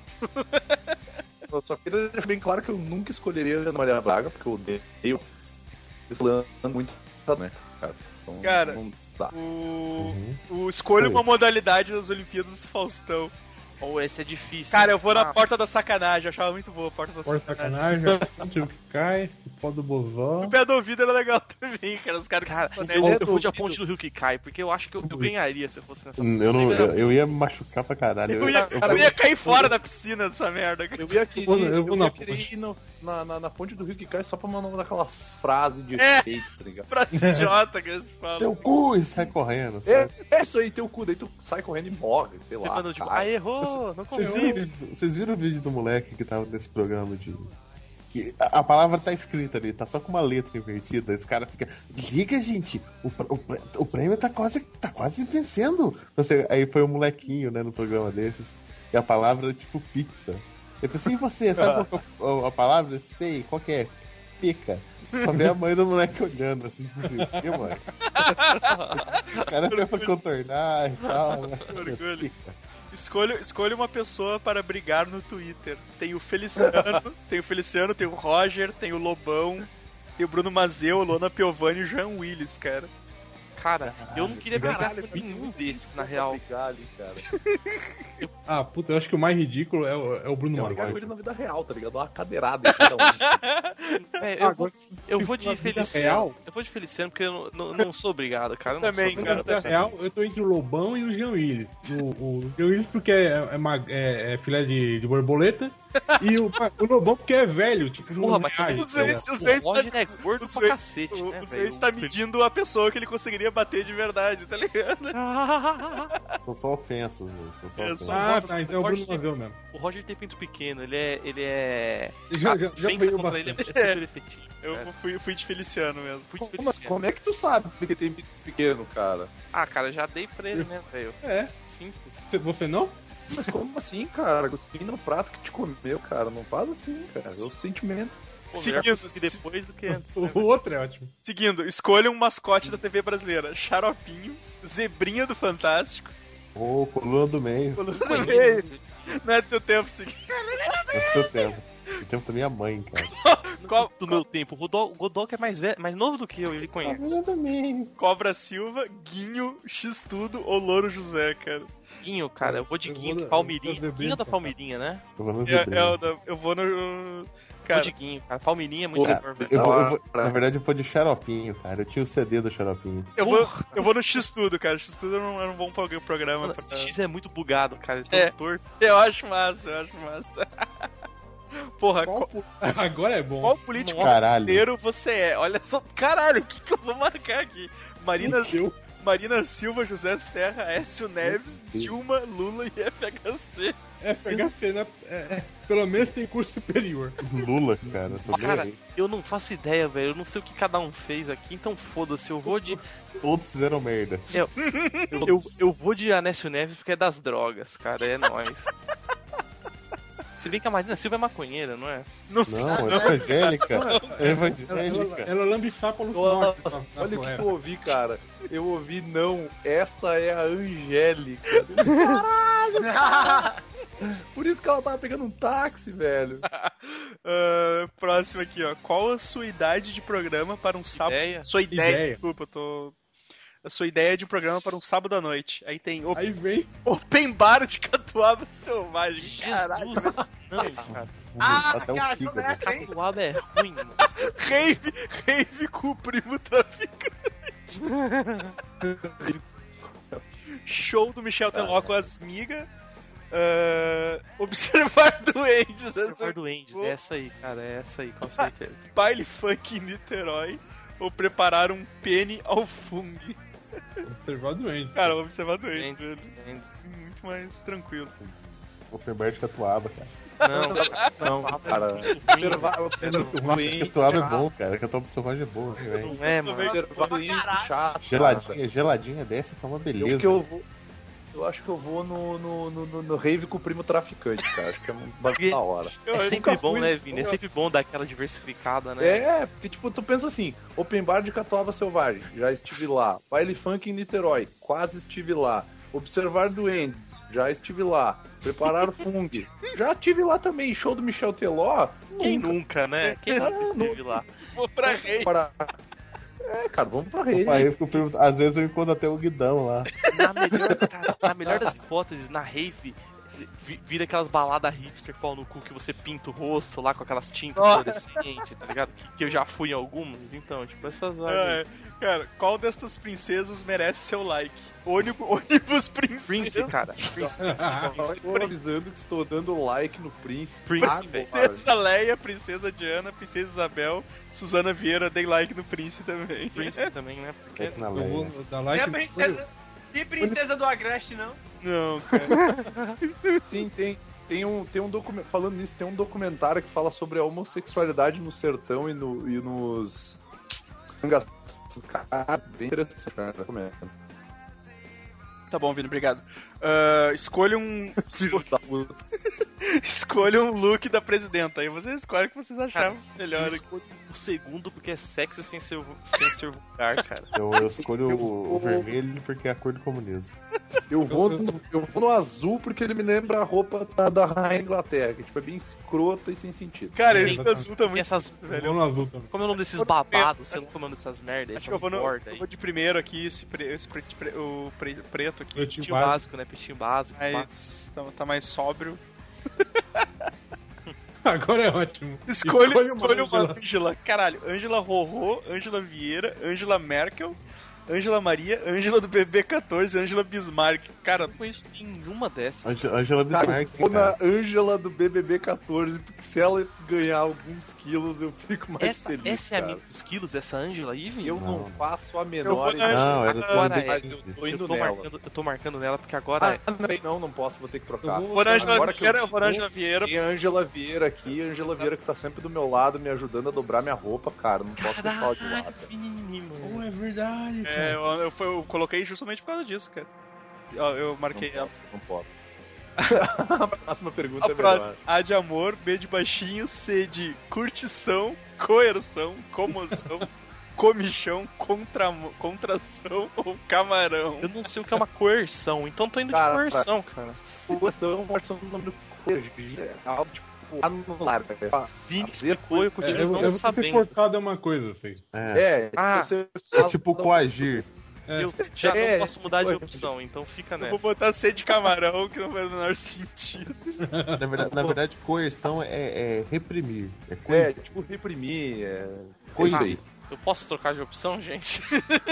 Eu só queria deixar bem claro que eu nunca escolheria a Ana Maria Braga, porque eu odeio esse lance muito, né, cara? Então, Cara, não dá. O, Uhum. o escolha Sei. uma modalidade das Olimpíadas do Faustão. Ou esse é difícil. Cara, eu vou na Ah, porta da sacanagem, eu achava muito boa a porta da Porta sacanagem. sacanagem, o que cai, se pode do bozó. O pé do ouvido era legal também, cara. Os caras que Cara, se eu, planejam. eu vou de a ponte do rio que cai, porque eu acho que eu, eu ganharia se eu fosse nessa Hum, Eu, não, eu, eu ia me machucar pra caralho. Eu ia, eu ia cair fora da piscina dessa merda. cara. Eu ia querer, Eu vou- eu eu vou ia na querer ponte. ir no- na, na, na ponte do Rio que cai só pra mandar uma daquelas frases de É. efeito, tá ligado? Frase idiota que eles falam. Teu cu e sai correndo. É, sabe? é isso aí, teu cu, daí tu sai correndo e morre, sei Você lá. mandou tipo, cai. ah, errou, não Vocês conseguiu. viram, o vídeo do- vocês viram o vídeo do moleque que tava nesse programa de. Que a, a palavra tá escrita ali, tá só com uma letra invertida. Esse cara fica. Liga, gente! O, pr- o, pr- o prêmio tá quase, tá quase vencendo! Você, aí foi um molequinho, né, no programa desses. E a palavra era tipo pizza. Eu falei assim, e você? Sabe qual que é a, a palavra? Sei, qual que é? Pica. Só vê a mãe do moleque olhando assim, tipo assim, o que, mano? O cara tenta contornar e tal. Né? Orgulho. Pica. Escolha, escolha uma pessoa para brigar no Twitter. Tem o Feliciano, tem o Feliciano, tem o Roger, tem o Lobão, tem o Bruno Mazeu, o Luana Piovani e o Jean Willis, cara. Cara, eu não queria brigar Caralho, com nenhum muito desses, na pra real. brigar ali, cara. Ah, puta, eu acho que o mais ridículo é o, é o Bruno Eu Marquardt. quero ele na vida real, tá ligado? Uma cadeirada em cada um. É, eu, Agora, vou, eu se vou for de na vida Feliciano. real- Eu vou de Feliciano porque eu não, não, não sou obrigado, cara. Eu não Também, sou cara. Na vida real, eu tô entre o Lobão e o Jean Willis. O, o Jean Willis porque é, é, ma- é- é filé de, de borboleta. E o, o Lobão porque é velho, tipo, Porra, não mas reage, os tá ligado? vezes- os O vezes Roger tá- é gordo os pra vezes- cacete, O, né, o velho? Zeus tá medindo a pessoa que ele conseguiria bater de verdade, tá ligado? São só ofensas, velho. São só É, ofensas. só- Ah, Nossa, tá, então é o Bruno Roger- Mazeu mesmo. O Roger tem pinto pequeno, ele é. Ele é. Já, a já, já ofensa veio contra ele é bastante. super efetivo. Eu É. fui, fui de Feliciano mesmo. Fui de Como, Feliciano. como é que tu sabe que tem pinto pequeno, cara? Ah, cara, já dei pra ele, né, velho? É, Simples. você- você não? Mas como assim, cara? Cuspindo no prato que te comeu, cara. Não faz assim, cara. É o sentimento. Pô, melhor Seguindo, cuspir depois do que antes. O Né, velho? outro é ótimo. Seguindo, escolha um mascote da T V brasileira. Xaropinho, Zebrinha do Fantástico. Ô, coluna do meio. Coluna meio. Não é do teu tempo, seguindo. É o seu tempo. O tempo da minha mãe, cara. Co- Do meu tempo. O Godot, o Godot é mais velho, mais novo do que eu, ele conhece. Coluna do meio. Cobra Silva, Guinho, X-Tudo ou Louro José, cara. Guinho, cara, eu vou de Eu Guinho, vou- que Palmeirinha. eu vou de Guinho da Zebrinha, Palmeirinha, né? Eu vou no É, Zebrinha. é o da- eu vou no. Vou Cara, de Guinho, cara. Palmeirinha é muito Ah, melhor, velho. eu vou- eu vou- Ah, na verdade, eu vou de xaropinho, cara. Eu tinha o C D do xaropinho. eu vou, eu vou no X-Tudo, cara. X-Tudo era um, era um bom prog- programa. Mano, pra- esse X é muito bugado, cara. Ele tá É. torto. Eu acho massa, eu acho massa. Porra, Qual qual, po- Agora é bom. qual político Nossa. Caralho. brasileiro você é? Olha só, caralho, o que, que eu vou marcar aqui? Marina, Eu- Marina Silva, José Serra, Écio Neves, Deus. Dilma, Lula e F H C. F H C, né? É, é, pelo menos tem curso superior. Lula, cara. Tô nem Cara, aí. eu não faço ideia, velho. Eu não sei o que cada um fez aqui, então foda-se. Eu vou de. Todos fizeram merda. Eu, eu, eu vou de Anécio Neves porque é das drogas, cara. É nóis. Se bem que a Marina Silva é maconheira, não é? Não, Não, é evangélica. É Ela, ela, evangélica. ela lambe sapo no norte. Nossa, na- na olha o que floresta. eu ouvi, cara. Eu ouvi, não, essa é a Angélica. Por isso que ela tava pegando um táxi, velho. Ah, próximo aqui, ó. Qual a sua idade de programa para um sábado? Ideia? Sua ideia, Ideia. desculpa, eu tô. A sua ideia de programa para um sábado à noite. Aí tem o- Aí vem. Open Bar de Catuaba Selvagem. Caralho. Jesus! Não, cara. Ah, Até o cara, fígado. começa, hein? Catuaba é ruim, mano. Rave, rave com o primo traficante. Show do Michel Teló com as migas. Ah, observar doentes. Observar Duendes, é essa aí, cara. É essa aí, com certeza. Baile funk em Niterói. Ou preparar um pene ao fungo. Observar doente. Cara, observar doente, Duendes, velho. Duendes. Muito mais tranquilo. Open bar de Catuaba, cara. Não, Não, cara. É Observar, Catuaba é bom, cara. Catuaba selvagem é boa, né, velho? não é, mano. observar doente, chato. Geladinha, geladinha dessa tá uma beleza. Eu que eu vou. Eu acho que eu vou no, no, no, no, no rave com o primo traficante, cara. Acho que é muito da hora. Eu É sempre nunca bom, fui, né, Vini? É nunca- sempre bom dar aquela diversificada, né? É, porque tipo, tu pensa assim, Open Bar de Catuaba Selvagem, já estive lá. Baile Funk em Niterói, quase estive lá. Observar Duendes, já estive lá. Preparar Fung, já estive lá também. Show do Michel Teló, Quem nunca, né? Quem Ah, nunca não. esteve lá? Vou pra rei. para... É, cara, vamos pra rave. Aí eu fico perguntando- às vezes eu encontro até o guidão lá. Na melhor, cara, na melhor das hipóteses, na rave, vi- vira aquelas baladas hipster pau no cu que você pinta o rosto lá com aquelas tintas Oh. fluorescentes, tá ligado? Que, que eu já fui em algumas, então, tipo, essas vibes. É, cara, qual destas princesas merece seu like? Ônibus, ônibus princesa. Prince, cara. Prince. Estou avisando que estou dando like no Prince. Prince, agora. Princesa Leia, Princesa Diana, Princesa Isabel, Suzana Vieira, dei like no Prince também. Prince também, né? Porque Na Eu Leia. vou dar Não é like. a princesa. E princesa do Agreste, não? Não, cara. Sim, tem, tem um, tem um documentário. Falando nisso, tem um documentário que fala sobre a homossexualidade no sertão e, no, e nos. Cara, bem interessante, cara. Recomendo. Tá bom, Vini, obrigado. Ah, escolha um. Filho da puta. Escolha um look da presidenta. Aí vocês escolhem o que vocês acharam melhor. eu escolho o segundo porque é sexy sem ser, sem ser vulgar, cara. Eu, eu escolho o, o vermelho porque é a cor do comunismo. Eu vou, no, eu vou no azul porque ele me lembra a roupa da, da Rainha Inglaterra, que tipo, é bem escrota e sem sentido. Cara, esse azul tá muito... Essas... Eu vou no azul também. Como é o nome desses babados? Sei lá como é o nome dessas merdas, Acho que eu essas vou, no, bordas eu aí. vou de primeiro aqui, esse, pre, esse pre, pre, o pre, preto aqui. Pretinho Peitinho básico, né? Peitinho básico. pá. Mas tá, tá mais sóbrio. Agora é ótimo. Escolha, Escolha uma escolha uma Ângela. Ângela. Caralho, Ângela Rorô, Ângela Vieira, Ângela Merkel, Ângela Maria, Ângela do B B quatorze, Ângela Bismarck. Cara, Não conheço nenhuma dessas. Ange- Angela Cara, Bismarck, eu vou na cara. Ângela do B B B quatorze, porque se ela ganhar alguns quilos, eu fico mais Essa, feliz, essa é a cara. minha dos quilos, essa Ângela aí, velho? Eu não, Não. faço a Eu menor vou na- ideia. Não, era do Agora B B é. Mas eu tô Eu indo tô, nela. marcando, eu tô marcando nela porque agora é. Ah, não, não, não posso, vou ter que trocar. Eu vou na Ângela Agora que Vieira, eu eu vou na Ângela Vieira. Tem a Ângela Vieira aqui, a Ângela Vieira que tá sempre do meu lado, me ajudando a dobrar minha roupa, cara. Não posso deixar ela de lado. menino. Pô, é verdade, cara. É, eu, eu, foi- eu coloquei justamente por causa disso, cara. Eu, eu marquei Não ela. posso, não posso. A próxima pergunta A é próxima. melhor. A de amor, B de baixinho, C de curtição, coerção, comoção, comichão, contra, contração ou camarão. Eu não sei o que é uma coerção, então tô indo Cara, de coerção, cara. Coerção, coerção no nome do coerção. É algo tipo anular, velho. Vini Fazer explicou, eu É, continuo é, não é você ser sabendo. forçado é uma coisa, assim. É, É, Ah. você é tipo coagir. É. Eu já É, não posso mudar de foi. opção, então fica Eu nessa. vou botar C de camarão, que não faz o menor sentido. Na verdade, na verdade coerção é, é reprimir. É coerção. É, tipo reprimir, é... Coisa isso aí. aí. Eu posso trocar de opção, gente?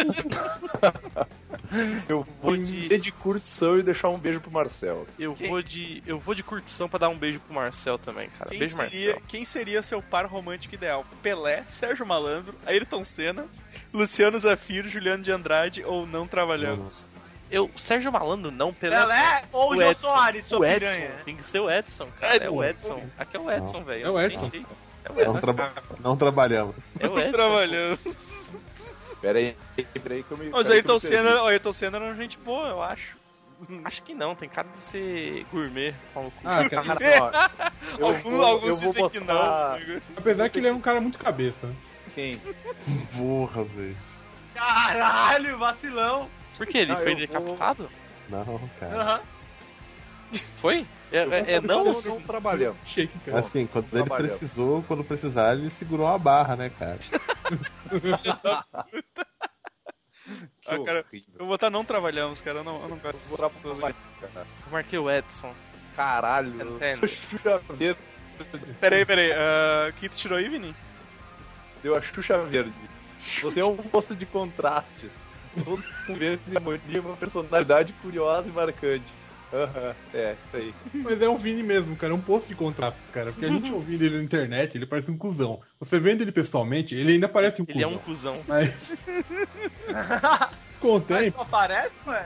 Eu vou em C de curtição e deixar um beijo pro Marcel. Eu Quem- vou de. Eu vou de curtição pra dar um beijo pro Marcel também, cara. Quem beijo, seria, Marcel. quem seria seu par romântico ideal? Pelé, Sérgio Malandro, Ayrton Senna, Luciano Zafiro, Juliano de Andrade ou Não Trabalhamos? Eu, Sérgio Malandro não, Pelé. Pelé ou o Jô Edson. Soares, sua O piranha? Edson. Tem que ser o Edson, cara. É o Edson. Aqui é o Edson, velho. É o Edson. Tem jeito. É o Não, Edson. traba- não trabalhamos. É o Não Edson. Trabalhamos. Pera aí, pera aí que eu me... Mas o pera aí que eu Ayrton me perdi. Senna, o Ayrton Senna era uma gente boa, eu acho. Acho que não, tem cara de ser gourmet. Pau no cu. Ah, cara, Cara, ó, eu Alguns, vou- alguns eu vou dizem que não. botar- amigo. apesar que ele é um cara muito cabeça. Quem? Porra, gente. Caralho, vacilão. Por que? Ele Ah, foi eu decapitado? Não, cara. Aham. Foi? É, é, é não? não, não trabalhamos. Shake, cara. Assim, quando ele trabalhamos. precisou, quando precisar, ele segurou a barra, né, cara? Ah, cara, eu vou botar Não Trabalhamos, cara. Eu não, eu não gosto Vou dessas pessoas aqui. trabalhar. Eu marquei o Edson. Caralho. Entendo. Xuxa Verde. Peraí, peraí. Uh, que tu tirou aí, Vini? Deu a Xuxa Verde. Você é um poço de contrastes. Todos com verde e harmonia, uma personalidade curiosa e marcante. Aham, é, isso aí. Mas é um Vini mesmo, cara. É um poço de contraste, cara. Porque a gente ouvindo ele na internet, ele parece um cuzão. Você vendo ele pessoalmente, ele ainda parece um Ele é cuzão. um cuzão. Mas. Com o Mas tempo. só parece, ué?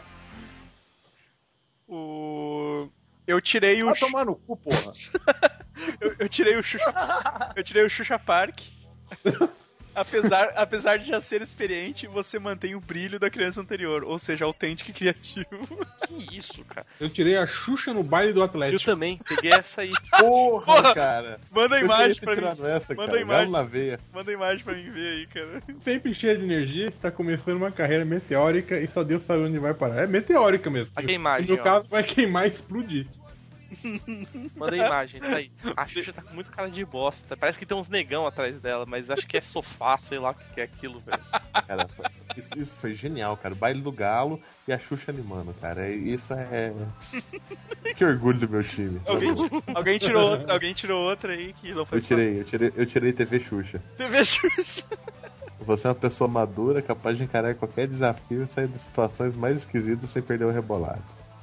O... Eu tirei o... Vai tomar no cu, porra. eu, eu tirei o Xuxa... Eu tirei o Xuxa Park. Apesar, apesar de já ser experiente, você mantém o brilho da criança anterior, ou seja, autêntico e criativo. Que isso, cara? Eu tirei a Xuxa no baile do Eu Atlético. também, peguei essa aí. Porra, Porra! cara. Manda a Eu imagem queria ter pra mim. tirado essa, Manda cara. a imagem. Galo na veia. Manda a imagem pra mim ver aí, cara. Sempre cheio de energia, está começando uma carreira meteórica e só Deus sabe onde vai parar. É meteórica mesmo. Aqui a imagem, E no ó. caso vai queimar e explodir. Manda a imagem, tá aí. A Xuxa tá com muito cara de bosta. Parece que tem uns negão atrás dela, mas acho que é sofá, sei lá o que é aquilo, velho. Cara, foi- isso, isso foi genial, cara. O baile do Galo e a Xuxa animando, cara. Isso é. Que orgulho do meu time. Alguém, alguém tirou outra, alguém tirou outra aí que não foi Eu tirei, eu tirei, eu tirei T V Xuxa. T V Xuxa. Você é uma pessoa madura, capaz de encarar qualquer desafio e sair de situações mais esquisitas sem perder o rebolado.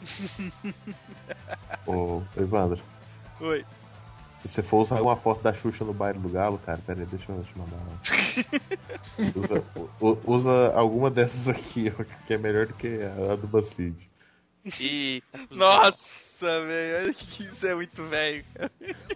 Ô, Evandro, Oi. se você for usar uma foto da Xuxa no baile do Galo, cara, pera aí, deixa eu te mandar. Usa, u- usa alguma dessas aqui, ó, que é melhor do que a, a do BuzzFeed. Eita, Nossa, velho. Isso é muito velho, cara.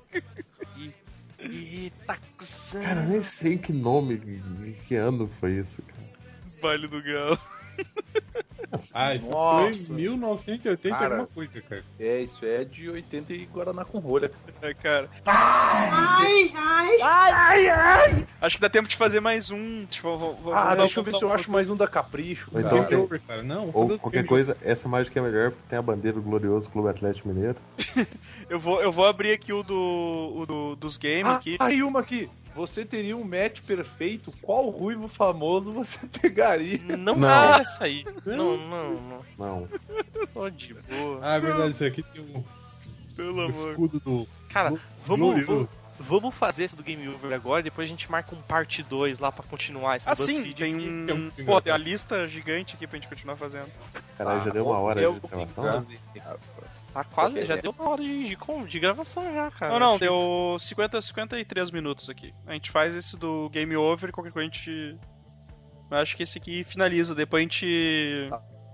Eita, cuzão. Cara, eu nem sei que nome, que ano foi isso, cara. Baile do Galo. Ah, isso Nossa. foi em mil novecentos e oitenta Cara. alguma coisa, cara. É, isso é de oitenta e Guaraná com rolha. É, cara. Ai, ai. Acho que dá tempo de fazer mais um. Tipo, vou, vou, Ah, vou- deixa eu vou- ver se eu acho mais um da Capricho. Mas cara. então tem- Over, cara. Não, Ou foda-se, qualquer game coisa, essa mágica é melhor porque tem a bandeira do glorioso Clube Atlético Mineiro. eu, vou, eu vou abrir aqui o, do, o do, dos games Ah, aqui. aí uma aqui. Você teria um match perfeito, qual ruivo famoso você pegaria? Não, Não. é essa aí. Não, não, não. Não. Tô de boa. Ah, é verdade, isso aqui tem um Pelo o amor. escudo do... Cara, do vamos, glorioso. vamos, vamos fazer esse do Game Over agora, depois a gente marca um parte dois lá pra continuar esse do Ah, sim, BuzzFeed tem aqui. um. tem um- Pô, tem a lista gigante aqui pra gente continuar fazendo. Caralho, já deu uma hora eu de vou gravação? fazer. Tá quase, Ok. já deu uma hora de, de, com- de gravação já, cara. Não, não, Achei- deu cinquenta, cinquenta e três minutos aqui. A gente faz esse do Game Over e qualquer coisa a gente. Eu acho que esse aqui finaliza, depois a gente.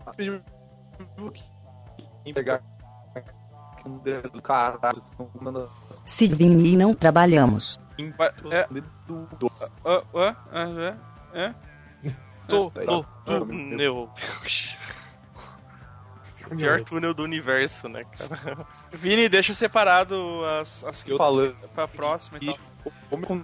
Pegar um dedo do caralho, vocês estão mandando Se Vini e não trabalhamos. Vai- É. dedo do... Ah, ah, ah, é, é. Tô, Peraí. tô, Ah, tô, meu meu. Pior túnel do universo, né, cara? Vini, deixa separado as, as que Eu eu falando pra próxima e aqui, tal. como com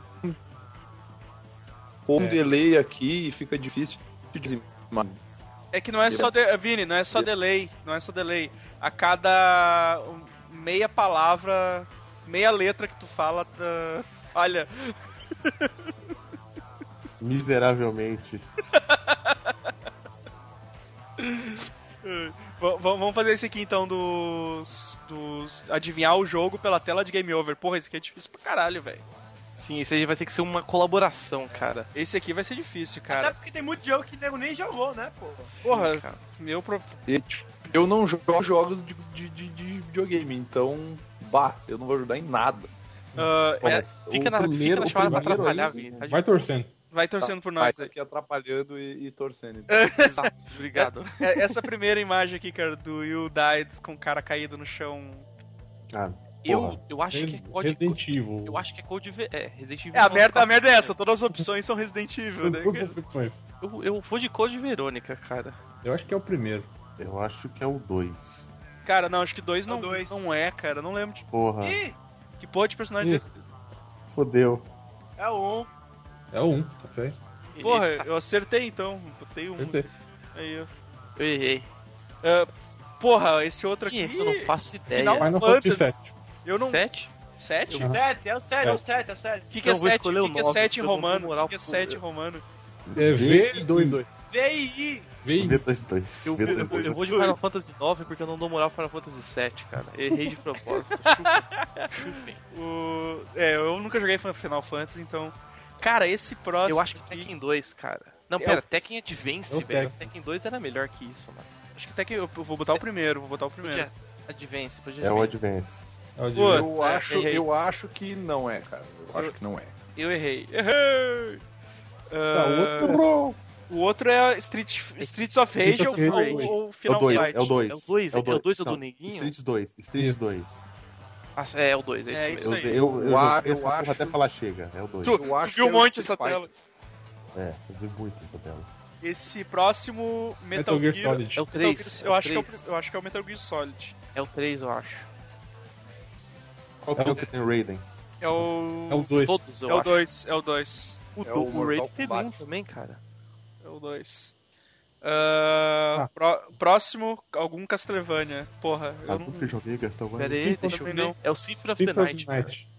com um delay aqui fica difícil de dizer. Mas É que não é só. De... Vini, não é só delay. Não é só delay. A cada meia palavra, meia letra que tu fala, tá... falha. Miseravelmente. V- v- Vamos fazer esse aqui então dos. dos. Adivinhar o jogo pela tela de Game Over. Porra, esse aqui é difícil pra caralho, velho. Sim, esse aí vai ter que ser uma colaboração, cara. Esse aqui vai ser difícil, Até cara. porque tem muito jogo que nego nem jogou, né, pô? Porra, Sim, cara. meu pro... eu não jogo jogos de, de, de, de videogame, então, bah, eu não vou ajudar em nada. ah, Pô, é- mas Fica o na, primeiro, fica na chamada pra o primeiro atrapalhar, aí- Vini. Tá de Vai torcendo. vai torcendo por Vai nós aí. aqui atrapalhando e, e torcendo. Então. Exato, obrigado. É- Essa primeira imagem aqui, cara, do You Died com o cara caído no chão. Ah, Eu, porra. eu acho que é Code Resident Evil. Eu acho que é Code V. É, Resident Evil. É, a não, merda, a Code- merda é essa, todas as opções são Resident Evil, né? Todas as opções. Eu, eu vou de Code Verônica, cara. Eu acho que é o primeiro. Eu acho que é o dois. Cara, não, acho que dois É o não, dois. não é, cara. Não lembro de. Porra. Ih, que porra de personagem Isso. desse? Fodeu. É o um. É o um, tá certo? Porra, Eita, eu acertei então. Botei um. Eu sei. Aí, ó. eu errei. Ah, porra, esse outro aqui. Ih, esse eu não faço ideia. Final Final Fantasy Fantasy. sete. Eu não. Sete? Sete? Uhum. Sete, é o sete, é o sete, é o sete. O que, que é Então eu vou sete? escolher O o que, que é nove, sete em porque eu não tenho romano? O moral que, que é pro- sete em romano? É V e dois. V I I. V V dois dois. Eu, V eu, dois dois. eu vou de Final Fantasy nove porque eu não dou moral pro Final Fantasy sete, cara. Errei de propósito. Chupem. Chupem. O... É, eu nunca joguei Final Fantasy, então. Cara, esse próximo. Eu acho que aqui- Tekken dois, cara. Não, É pera, o- Tekken Advance, É o velho. Tekken. Tekken dois era melhor que isso, mano. Acho que até que eu vou botar o primeiro, vou botar o primeiro. Podia Advance, podia É o Advance. Advance. É o de Pô, Eu, É, acho, errei. eu acho que não é, cara. Eu acho que não é. Eu errei. Errei! Tá, Ah, o outro errou. o outro é Street, Streets of Rage Streets ou, of Rage. ou, ou É o Final dois, Fight. é o dois. É o dois, é o dois, é o do Não, neguinho? Streets dois, Streets Isso. dois. Ah, é, é o dois, é isso É, mesmo. isso Eu, aí. eu, eu, eu, Eu a- joguei eu essa porra acho- até falar chega, é o dois. Tu, Eu tu acho viu que um é o monte essa Street tela. É, eu vi muito essa tela. Esse próximo Metal, Metal Gear Gear. Solid. É o Metal três. Gear- eu, é o acho que é o, três. eu acho que é o Metal Gear Solid. É o três, eu acho. Qual que é o que tem Raiden? É o. É o dois. Todos, eu É o acho. dois, é o dois. O, É do- o o Mortal Raid teve um Kombat. também, cara. É o dois. Ah, Ah. pró- próximo, algum Castlevania. Porra, eu Ah, não. nunca joguei Castlevania. Pera aí, Sim, deixa eu também ver. não. É o Symphony of the Symphony of Night, the cara. Night.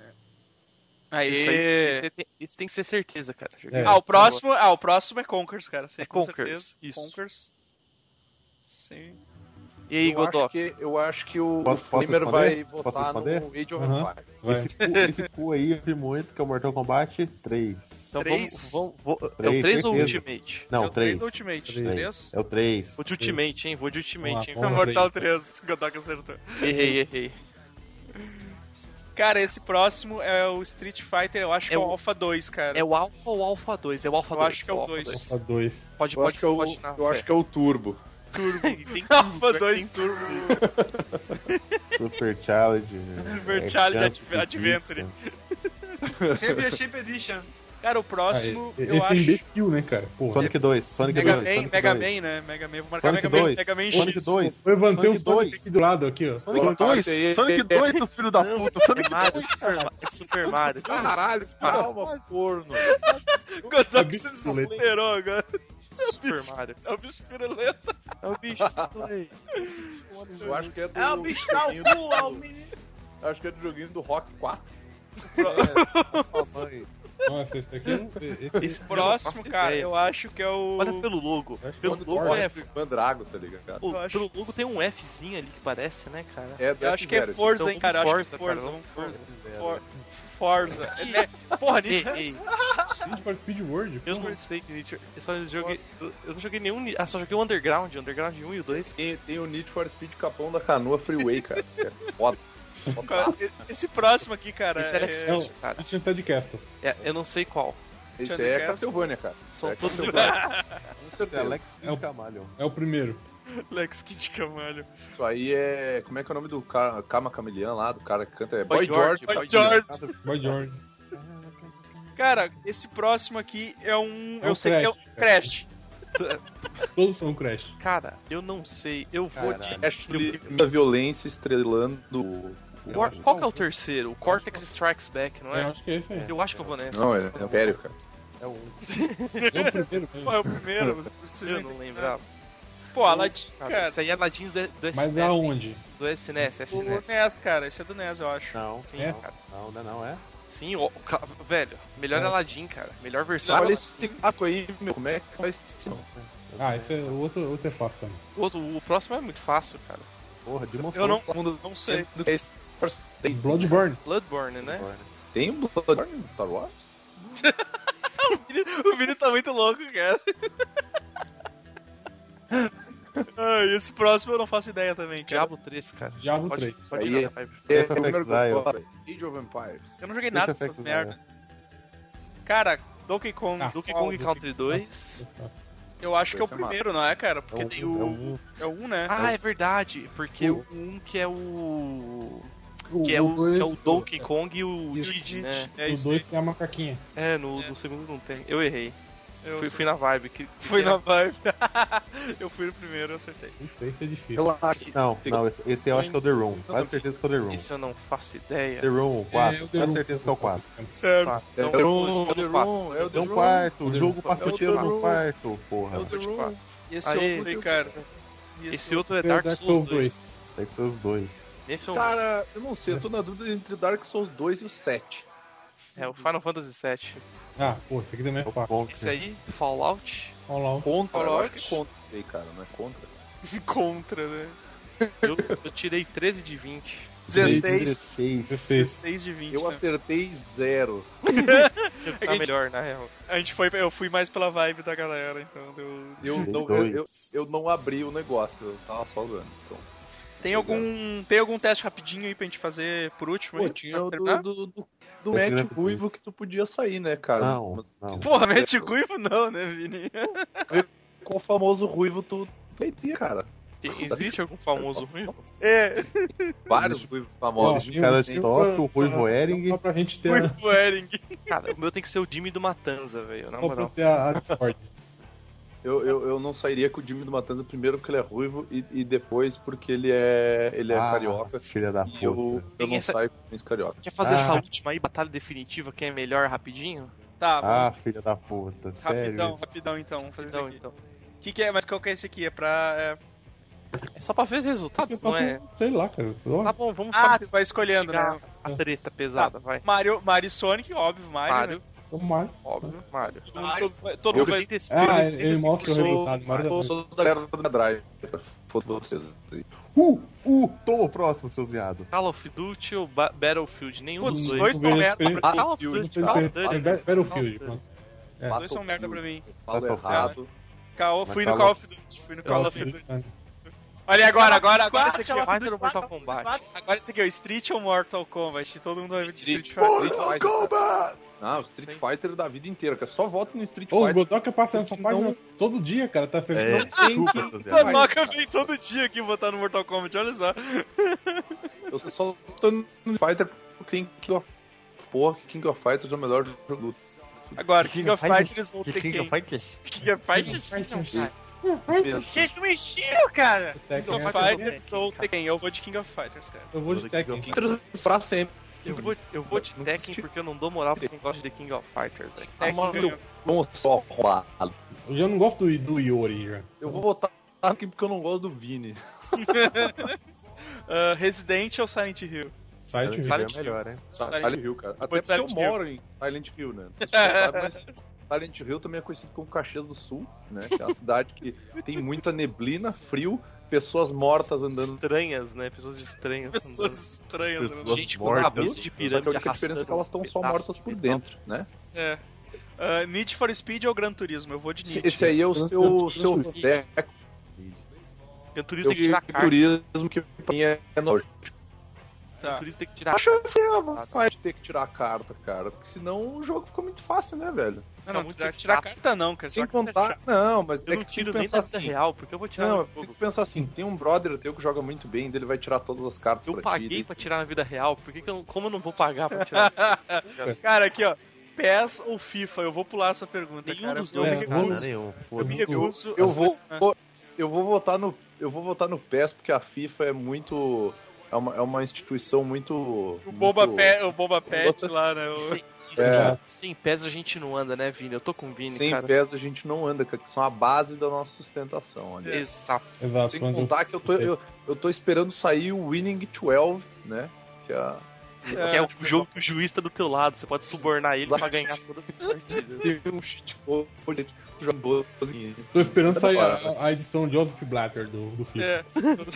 Aí. Isso, aí, esse, tem, esse tem que ser certeza, cara. Joguei É. Ah, o próximo, ah, o próximo é Conkers, cara. Sim, É com Conkers, certeza. isso. Conkers. Sim. E aí, Eu acho, Godó? que, eu acho que o Posso- posso Flamer vai responder? Posso votar responder? no Age of Aham. Empires. Vai. Esse cu, esse cu aí eu vi muito, que é o Mortal Kombat três. Então Três. vamos, vamos, vamos- É o Três, três ou o certeza. Ultimate? Não, é o três. Ultimate. Três. três? É o três. Vou de Ultimate, hein? Vou de Ultimate, hein? Vamos lá, Mortal três. Godok acertou. Errei, errei. Cara, esse próximo é o Street Fighter, eu acho que é É o o- Alpha dois, cara. É o Alpha ou o Alpha dois? É o Alpha Eu dois. acho que é o Alpha dois. A dois. Pode, Eu pode, acho que é o, pode na eu acho que é o Turbo. Turbo. Tem Alpha tudo, dois tem Turbo. Super Challenge. Super é, Challenge Chance Adventure. disso. Championship Edition. Cara, o próximo, Ah, eu esse acho... é imbecil, né, cara? Porra. Sonic dois, Sonic Mega dois, Man, Sonic Mega dois. Man, né? Mega Man, vou marcar Sonic Mega Man, dois, Mega Man Sonic X. dois. Eu levantei Sonic o Sonic dois. aqui do lado, aqui, ó. Sonic dois, Sonic dois, seus filhos da Não, puta. é Sonic Mario, dois, Super, Ma- é Super Mario. Caralho, calma, corno. Godok se superou agora. Super Mario. É o bicho piruleta. É o bicho play. Eu acho que é do. É o bicho da joguinho cu, é o do- menino. Acho que é do joguinho do Rock quatro. Mamãe. Nossa, esse daqui não. Esse, Esse Próximo, eu não faço cara, ideia. eu acho que é o... Olha pelo logo. Acho que Pelo é o logo Thor. é. Mandrago, tá ligado, cara? Pô, Eu acho- pelo logo tem um Fzinho ali que parece, né, cara? É do Eu acho que é F zero, Forza, Então, hein, cara. Eu acho Forza, que é Forza. cara, Vamos Forza. Zero. For- Forza. Ele é... Porra, Need for Ei, ei, Need for Speed World. eu porra. não sei que Need- eu só joguei. Eu eu não joguei nenhum. Ah, só joguei o Underground, Underground um e o dois. Tem, tem o Need for Speed Capão da Canoa Freeway, cara. que É foda. Cara, esse próximo aqui, cara, Esse era é... Não, X, cara. Isso é de Castle. É, eu não sei qual. Esse é Thundercats. Castlevania, cara. São É todos Castlevania. iguais. Com Esse é certeza. Alex É o- de Camalho. É o primeiro. Lex Kid Camalho. Isso aí é. Como é que é o nome do Ka- Kama Camelian lá, do cara que canta? É Boy Boy George. George, Boy George. Boy George. Cara, esse próximo aqui é um... É eu o sei que é um Crash. Crash. Todos são Crash. Cara, eu não sei. Eu vou Caralho. de. Ashley da violência estrelando o. Qual, qual que é o terceiro? O Cortex Strikes Back, não Eu é? acho que é esse aí. Eu acho que eu vou nessa. Não, é, é Império, cara. É o É o primeiro mesmo. Pô, é o primeiro. Vocês Eu não lembrava. Pô, Aladdin, Cara, cara. isso aí é Aladdin do, do S Mas N E S. aonde? Do S N E S, O S N E S. N E S, cara. Esse é do N E S, eu acho. Não, Sim, É? cara. não, não, não é. Sim, ó, ca- velho, melhor É. Aladdin, cara. Melhor versão. Olha esse taco aí, meu. Como é que vai ser? Ah, esse é, o outro, o outro é fácil também. O, outro- o próximo é muito fácil, cara. Porra, Demon Eu não, Souls. não, não sei. Do que é esse- Tem, Bloodborne. Bloodborne, né? tem um Bloodborne no Star Wars? O Vini tá muito louco, cara. Ah, e esse próximo eu não faço ideia também, cara. Diablo três, cara. Diablo Pode, três. pode Aí ir, é- vai. É, Death of é o primeiro que eu Exile. falo. Age of Empires. Eu não joguei nada Death of dessas Exile. merda. Cara, Donkey Kong, Ah, Donkey qual Kong do Country que- dois. eu acho que é o Esse é massa. primeiro, não é, cara? Porque É um- tem é o... um- É o um, né? Ah, é verdade, porque O- o um que é o. O, Que é o, dois- que é o Donkey Kong e o Isso. Diddy, né? É O isso dois aí. tem a macaquinha. É, no, no segundo não tem. Eu errei. Eu Fui, sei. fui na vibe. Que, que Fui era- na vibe. Eu fui no primeiro, eu acertei. Isso aí é difícil. Eu acho que Não, não, esse, esse eu acho que é o The Room. Quase certeza que é o The Room. Isso eu não faço ideia. The Room quatro. É, o The Quase Room. certeza que é o quatro. Certo. Tá, é então o The eu Room, vou- é o eu The vou quatro. Room, é o É The um Room. quarto, o The jogo Room. passageiro É o The no Room. quarto, porra. É o The Room. E esse Aê. outro aí, cara? E Esse outro é Dark, Dark Souls Souls dois. dois. Tem que ser os dois. Esse é o, Cara, eu não sei, eu tô na dúvida entre Dark Souls dois e o sete. é o Final Fantasy sete. Ah, pô, esse aqui também é fácil. Contra. Esse aí, Fallout. Olha lá. Contra, eu Fallout. acho que é contra isso aí, cara, não é contra. Contra, né? Eu, eu tirei treze de vinte. dezesseis. dezesseis. dezesseis de vinte. Eu né? acertei zero. Tá gente- melhor, na real. A gente foi, eu fui mais pela vibe da galera, então deu. Eu Tirei não, dois. eu, eu não abri o negócio, eu tava só olhando. Então. Tem algum, tem algum teste rapidinho aí pra gente fazer por último? Pô, aí, tinha pra o terminar? do, do, do, do Eu match queria- ruivo que tu podia sair, né, cara? Não, não. Porra, mete ruivo não, né, Vini? Com o famoso ruivo tu, tu iria, cara. E- Existe algum famoso ruivo? É, Vários ruivos famosos. Existe o cara de eu- top, eu- o Ruivo Ering. Só pra gente ter, a, ruivo Ering. Cara, o meu tem que ser o Jimmy do Matanza, velho. Na só pra moral. ter a, a Discord. Eu, eu, eu não sairia com o Jimmy do Matanza primeiro porque ele é ruivo e, e depois porque ele é, ele é Ah, carioca. filha da E puta. eu, eu Tem não essa- saio com esse carioca. Quer fazer Ah. essa última aí, batalha definitiva, quem é melhor rapidinho? Tá, Ah, vamos. filha da puta, sério. Rapidão, rapidão então, vamos fazer Então, isso aqui. então. Que que é? Mas qual que é esse aqui? É pra... É... É só pra ver os resultados, não é? Sei lá, cara. Tá bom, vamos Ah, saber tu vai escolhendo, chegar né? a treta pesada, vai. Mario, Mario e Sonic, óbvio, Mario. Mario, né? Vamos mais. óbvio, Mario. Todo mundo, todo, todo Eu mundo vai... oitenta e cinco, Ah, oitenta e ele cinco mostra o sou- resultado. Mario Eu da sou da galera do Mega Drive. Foda vocês. Uh, uh, toma o próximo, seus viados. Call of Duty ou Ba- Battlefield? Nenhum Putz, dos os dois. dois são vejo merda. diferente. pra- Call of Battlefield, Duty, Não Call sei of se- Duty. é Battlefield, Call of pronto. É. Os dois são merda pra mim. Falo Battlefield. errado. Call, fui no Call Call of- of Duty, fui no Call of Battlefield, Duty. né? Olha agora, agora, agora esse aqui, ó. Fighter ou Mortal Kombat? Agora esse aqui, ó, Street ou Mortal Kombat? Todo mundo vai ver de Street Street Fighter. Street Fighter. Ah, o Street Fighter da vida inteira, cara. Só voto no Street Ô, o Fighter. Godoka passa nessa Não. página todo dia, cara. Tá É, feliz. desculpa, seus O viados. Noca vem todo dia aqui votar no Mortal Kombat, olha só. Eu só tô no Street Fighter porque King of... Porra, King of Fighters é o melhor jogo. Agora, King of Fighters ou King Tekken? of Fighters? King of Fighters? Gente, me encheu, cara! King of Fighters ou Tekken? Eu vou de King of Fighters, cara. Eu vou de Tekken. Pra sempre. Eu vou, eu vou de Tekken porque eu não dou moral pra quem gosta de King of Fighters, velho. Ah, mano, vamos só roubado. Eu já não gosto do, do Yori, já. Eu vou votar aqui porque eu não gosto do Vini. uh, Resident ou Silent Hill? Silent Hill Silent Hill é melhor, hein? Silent Hill, cara. Até porque Silent eu Hill. moro em Silent Hill, né? Não sei se você sabe, mas Silent Hill também é conhecido como Caxias do Sul, né? Que é uma cidade que tem muita neblina, frio, pessoas mortas andando. Estranhas, né? Pessoas estranhas. Pessoas estranhas. Pessoas né? Gente com mortas. cabeça de Só que a pirâmide única diferença é que elas estão só mortas por dentro, né? É. Uh, Need for Speed ou Gran Turismo? Eu vou de Need. Esse aí é o seu, seu Veco. Gran Turismo Eu tem que tirar que carta. turismo que pra mim é nojento. Gran Tá. Turismo tem que tirar Acho que é vai ter que tirar a carta, cara. Porque senão o jogo fica muito fácil, né, velho? Não, não, muito tirar, tirar chato. carta não, cara. Sem Tirar carta é contar. chato. Não, mas Eu é não que tiro tem nem que da pensar vida assim. real, porque eu vou tirar Não, no tem jogo. que pensar assim, tem um brother teu que joga muito bem, ele vai tirar todas as cartas Eu pra paguei ti. pra tirar na vida real, por que que eu, como eu não vou pagar pra tirar? Cara, aqui ó. P E S ou FIFA? Eu vou pular essa pergunta, Nenhum cara. dos eu dois, me cara. recuso, Nenhum. eu me Foda-se. recuso Eu a vou, selecionar. vou- eu vou votar no eu vou votar no P E S porque a FIFA é muito é uma, é uma instituição muito O Boba, muito- Pet, o Boba Pet Outra- lá, né? O... Sem, É. sem pés a gente não anda, né, Vini? Eu tô com o Vini, sem cara. pés a gente não anda, cara, que são a base da nossa sustentação. Olha. Exato. Exato. Sem quando- contar que eu tô, eu, eu tô esperando sair o Winning doze, né? Que é a Que é o jogo que o juiz tá do teu lado, você pode subornar ele pra ganhar todas as partidas. tem um cheat code que jogou doze. Tô esperando sair a, a edição Joseph Blatter do, do FIFA. É.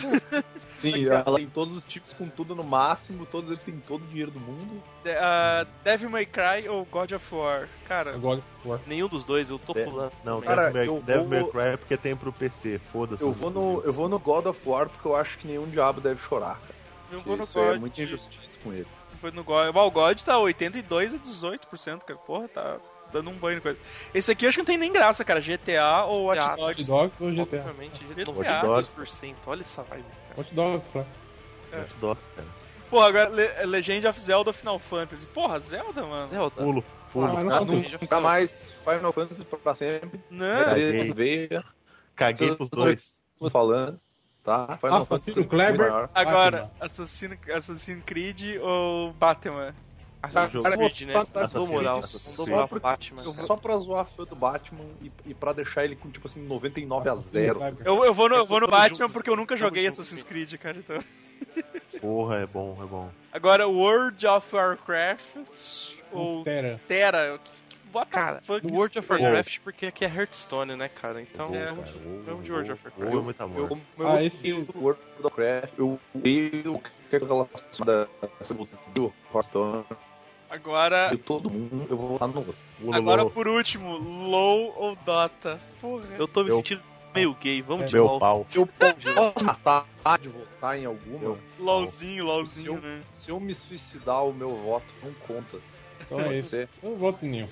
Sim, ela tem todos os tipos com tudo no máximo, todos eles têm todo o dinheiro do mundo. De- uh, Devil May Cry ou God of War? Cara, Agora, agora. Nenhum dos dois, eu tô De- pulando. Não, Cara, Devil May- eu Devil vou- May Cry é porque tem pro P C, foda-se. Eu os vou, no, exclusivos. eu vou no God of War porque eu acho que nenhum diabo deve chorar, cara. eu Porque vou no isso aí é God. muita injustiça com ele. Foi no God. Bom, o God tá oitenta e dois a dezoito por cento, cara. Porra, tá dando um banho de coisa. Esse aqui eu acho que não tem nem graça, cara. G T A ou Watch G T A, Hot Dogs? Dogs ou G T A? Obviamente, G T A. noventa e dois por cento. Olha essa vibe, cara. Hot Dogs, claro. Hot Dogs, cara. Porra, agora Le Legend of Zelda Final Fantasy. Porra, Zelda, mano. Zelda. Pulo, pulo. Ah, mas não Ah, acontece. nunca mais Final Fantasy pra sempre. Não. Caguei. Veia, Caguei pros dois. tô falando, tá? Final Assassino Fantasy Kleber. maior. Agora, Batman. Assassin's, Assassin's Creed ou Batman? Assassin's Cara, Creed, né? Assassin's Não dou moral. Creed. Não dou Só moral porque- pro Batman. Eu cara. vou só pra zoar fã do Batman e, e pra deixar ele com, tipo assim, noventa e nove a zero. Eu, eu vou no, eu vou no Tamo Batman junto, porque eu nunca tamo joguei junto, Assassin's sim. Creed, cara. Então. Porra, é bom, é bom. Agora, World of Warcraft ou Terra. Terra? Bota Cara, fuck World of isso aí. Warcraft porque aqui é Hearthstone, né, cara? Então, Vou, é, cara. vamos de- Vou, vamos de vou, World of Warcraft. vou, muito amor. Eu, eu, Ah, eu, esse- eu, World of Warcraft, eu odeio que é aquela da do Hearthstone, Agora, de todo mundo, eu vou votar no outro. Lula, agora Lula, por último, LoL ou Dota? Porra. Eu tô me Eu- sentindo meio gay, vamos de meu LOL. pau. Se eu posso matar de votar em alguma, Eu- LOLzinho, LOLzinho, Se eu- né? se eu me suicidar, o meu voto não conta. Então é isso. Você- Eu voto em nenhum.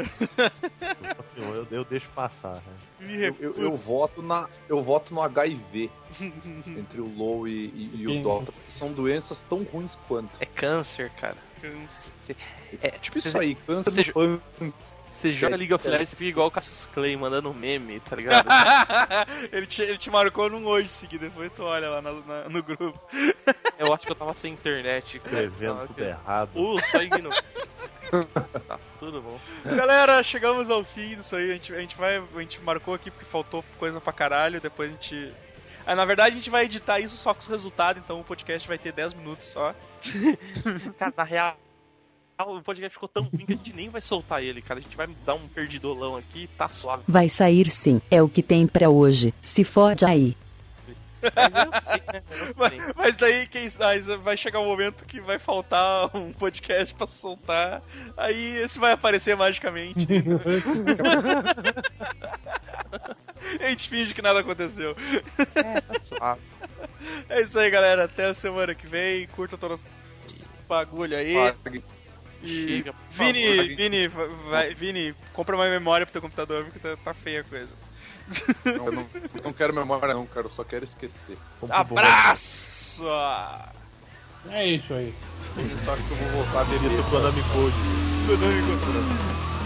Eu, eu deixo passar, né? Me Eu, eu, eu recuso. voto na, eu voto no H I V entre o LoL e, e- e o Quem- Dota, porque são doenças tão ruins quanto. É câncer, cara. É, Tipo isso aí, câncer Você- do pâncreas. Você joga É, League of é. Legends e fica igual o Cassius Clay mandando meme, tá ligado? ele, te, ele te marcou num hoje seguido, depois tu olha lá na- na- no grupo. Eu acho que eu tava sem internet. cara. Escrevendo Ah, tudo ok. errado. Uh, só ignorou. Tá, tudo bom. Galera, chegamos ao fim disso aí. A gente, a gente vai. A gente marcou aqui porque faltou coisa pra caralho. Depois a gente. Ah, na verdade, a gente vai editar isso só com os resultados, então o podcast vai ter dez minutos só. Cara, na real, o podcast ficou tão ruim que a gente nem vai soltar ele, cara. A gente vai dar um perdidolão aqui, tá suave. Vai sair sim, é o que tem pra hoje. Se fode aí. Mas eu, né? Eu Mas, sei. mas daí quem sabe, vai chegar um momento que vai faltar um podcast pra soltar. Aí esse vai aparecer magicamente. A gente finge que nada aconteceu. Tá suave. É isso aí, galera. Até a semana que vem. Curta todos os bagulho aí. E Chega, por Vini, favor. Vini, vai, Vini, compra mais memória pro teu computador porque tá, tá feia a coisa. Não, eu não, eu não quero memória não, cara, eu só quero esquecer. Abraço! É isso aí. Só que eu vou voltar a beber. Isso, Konami Code. Konami Code.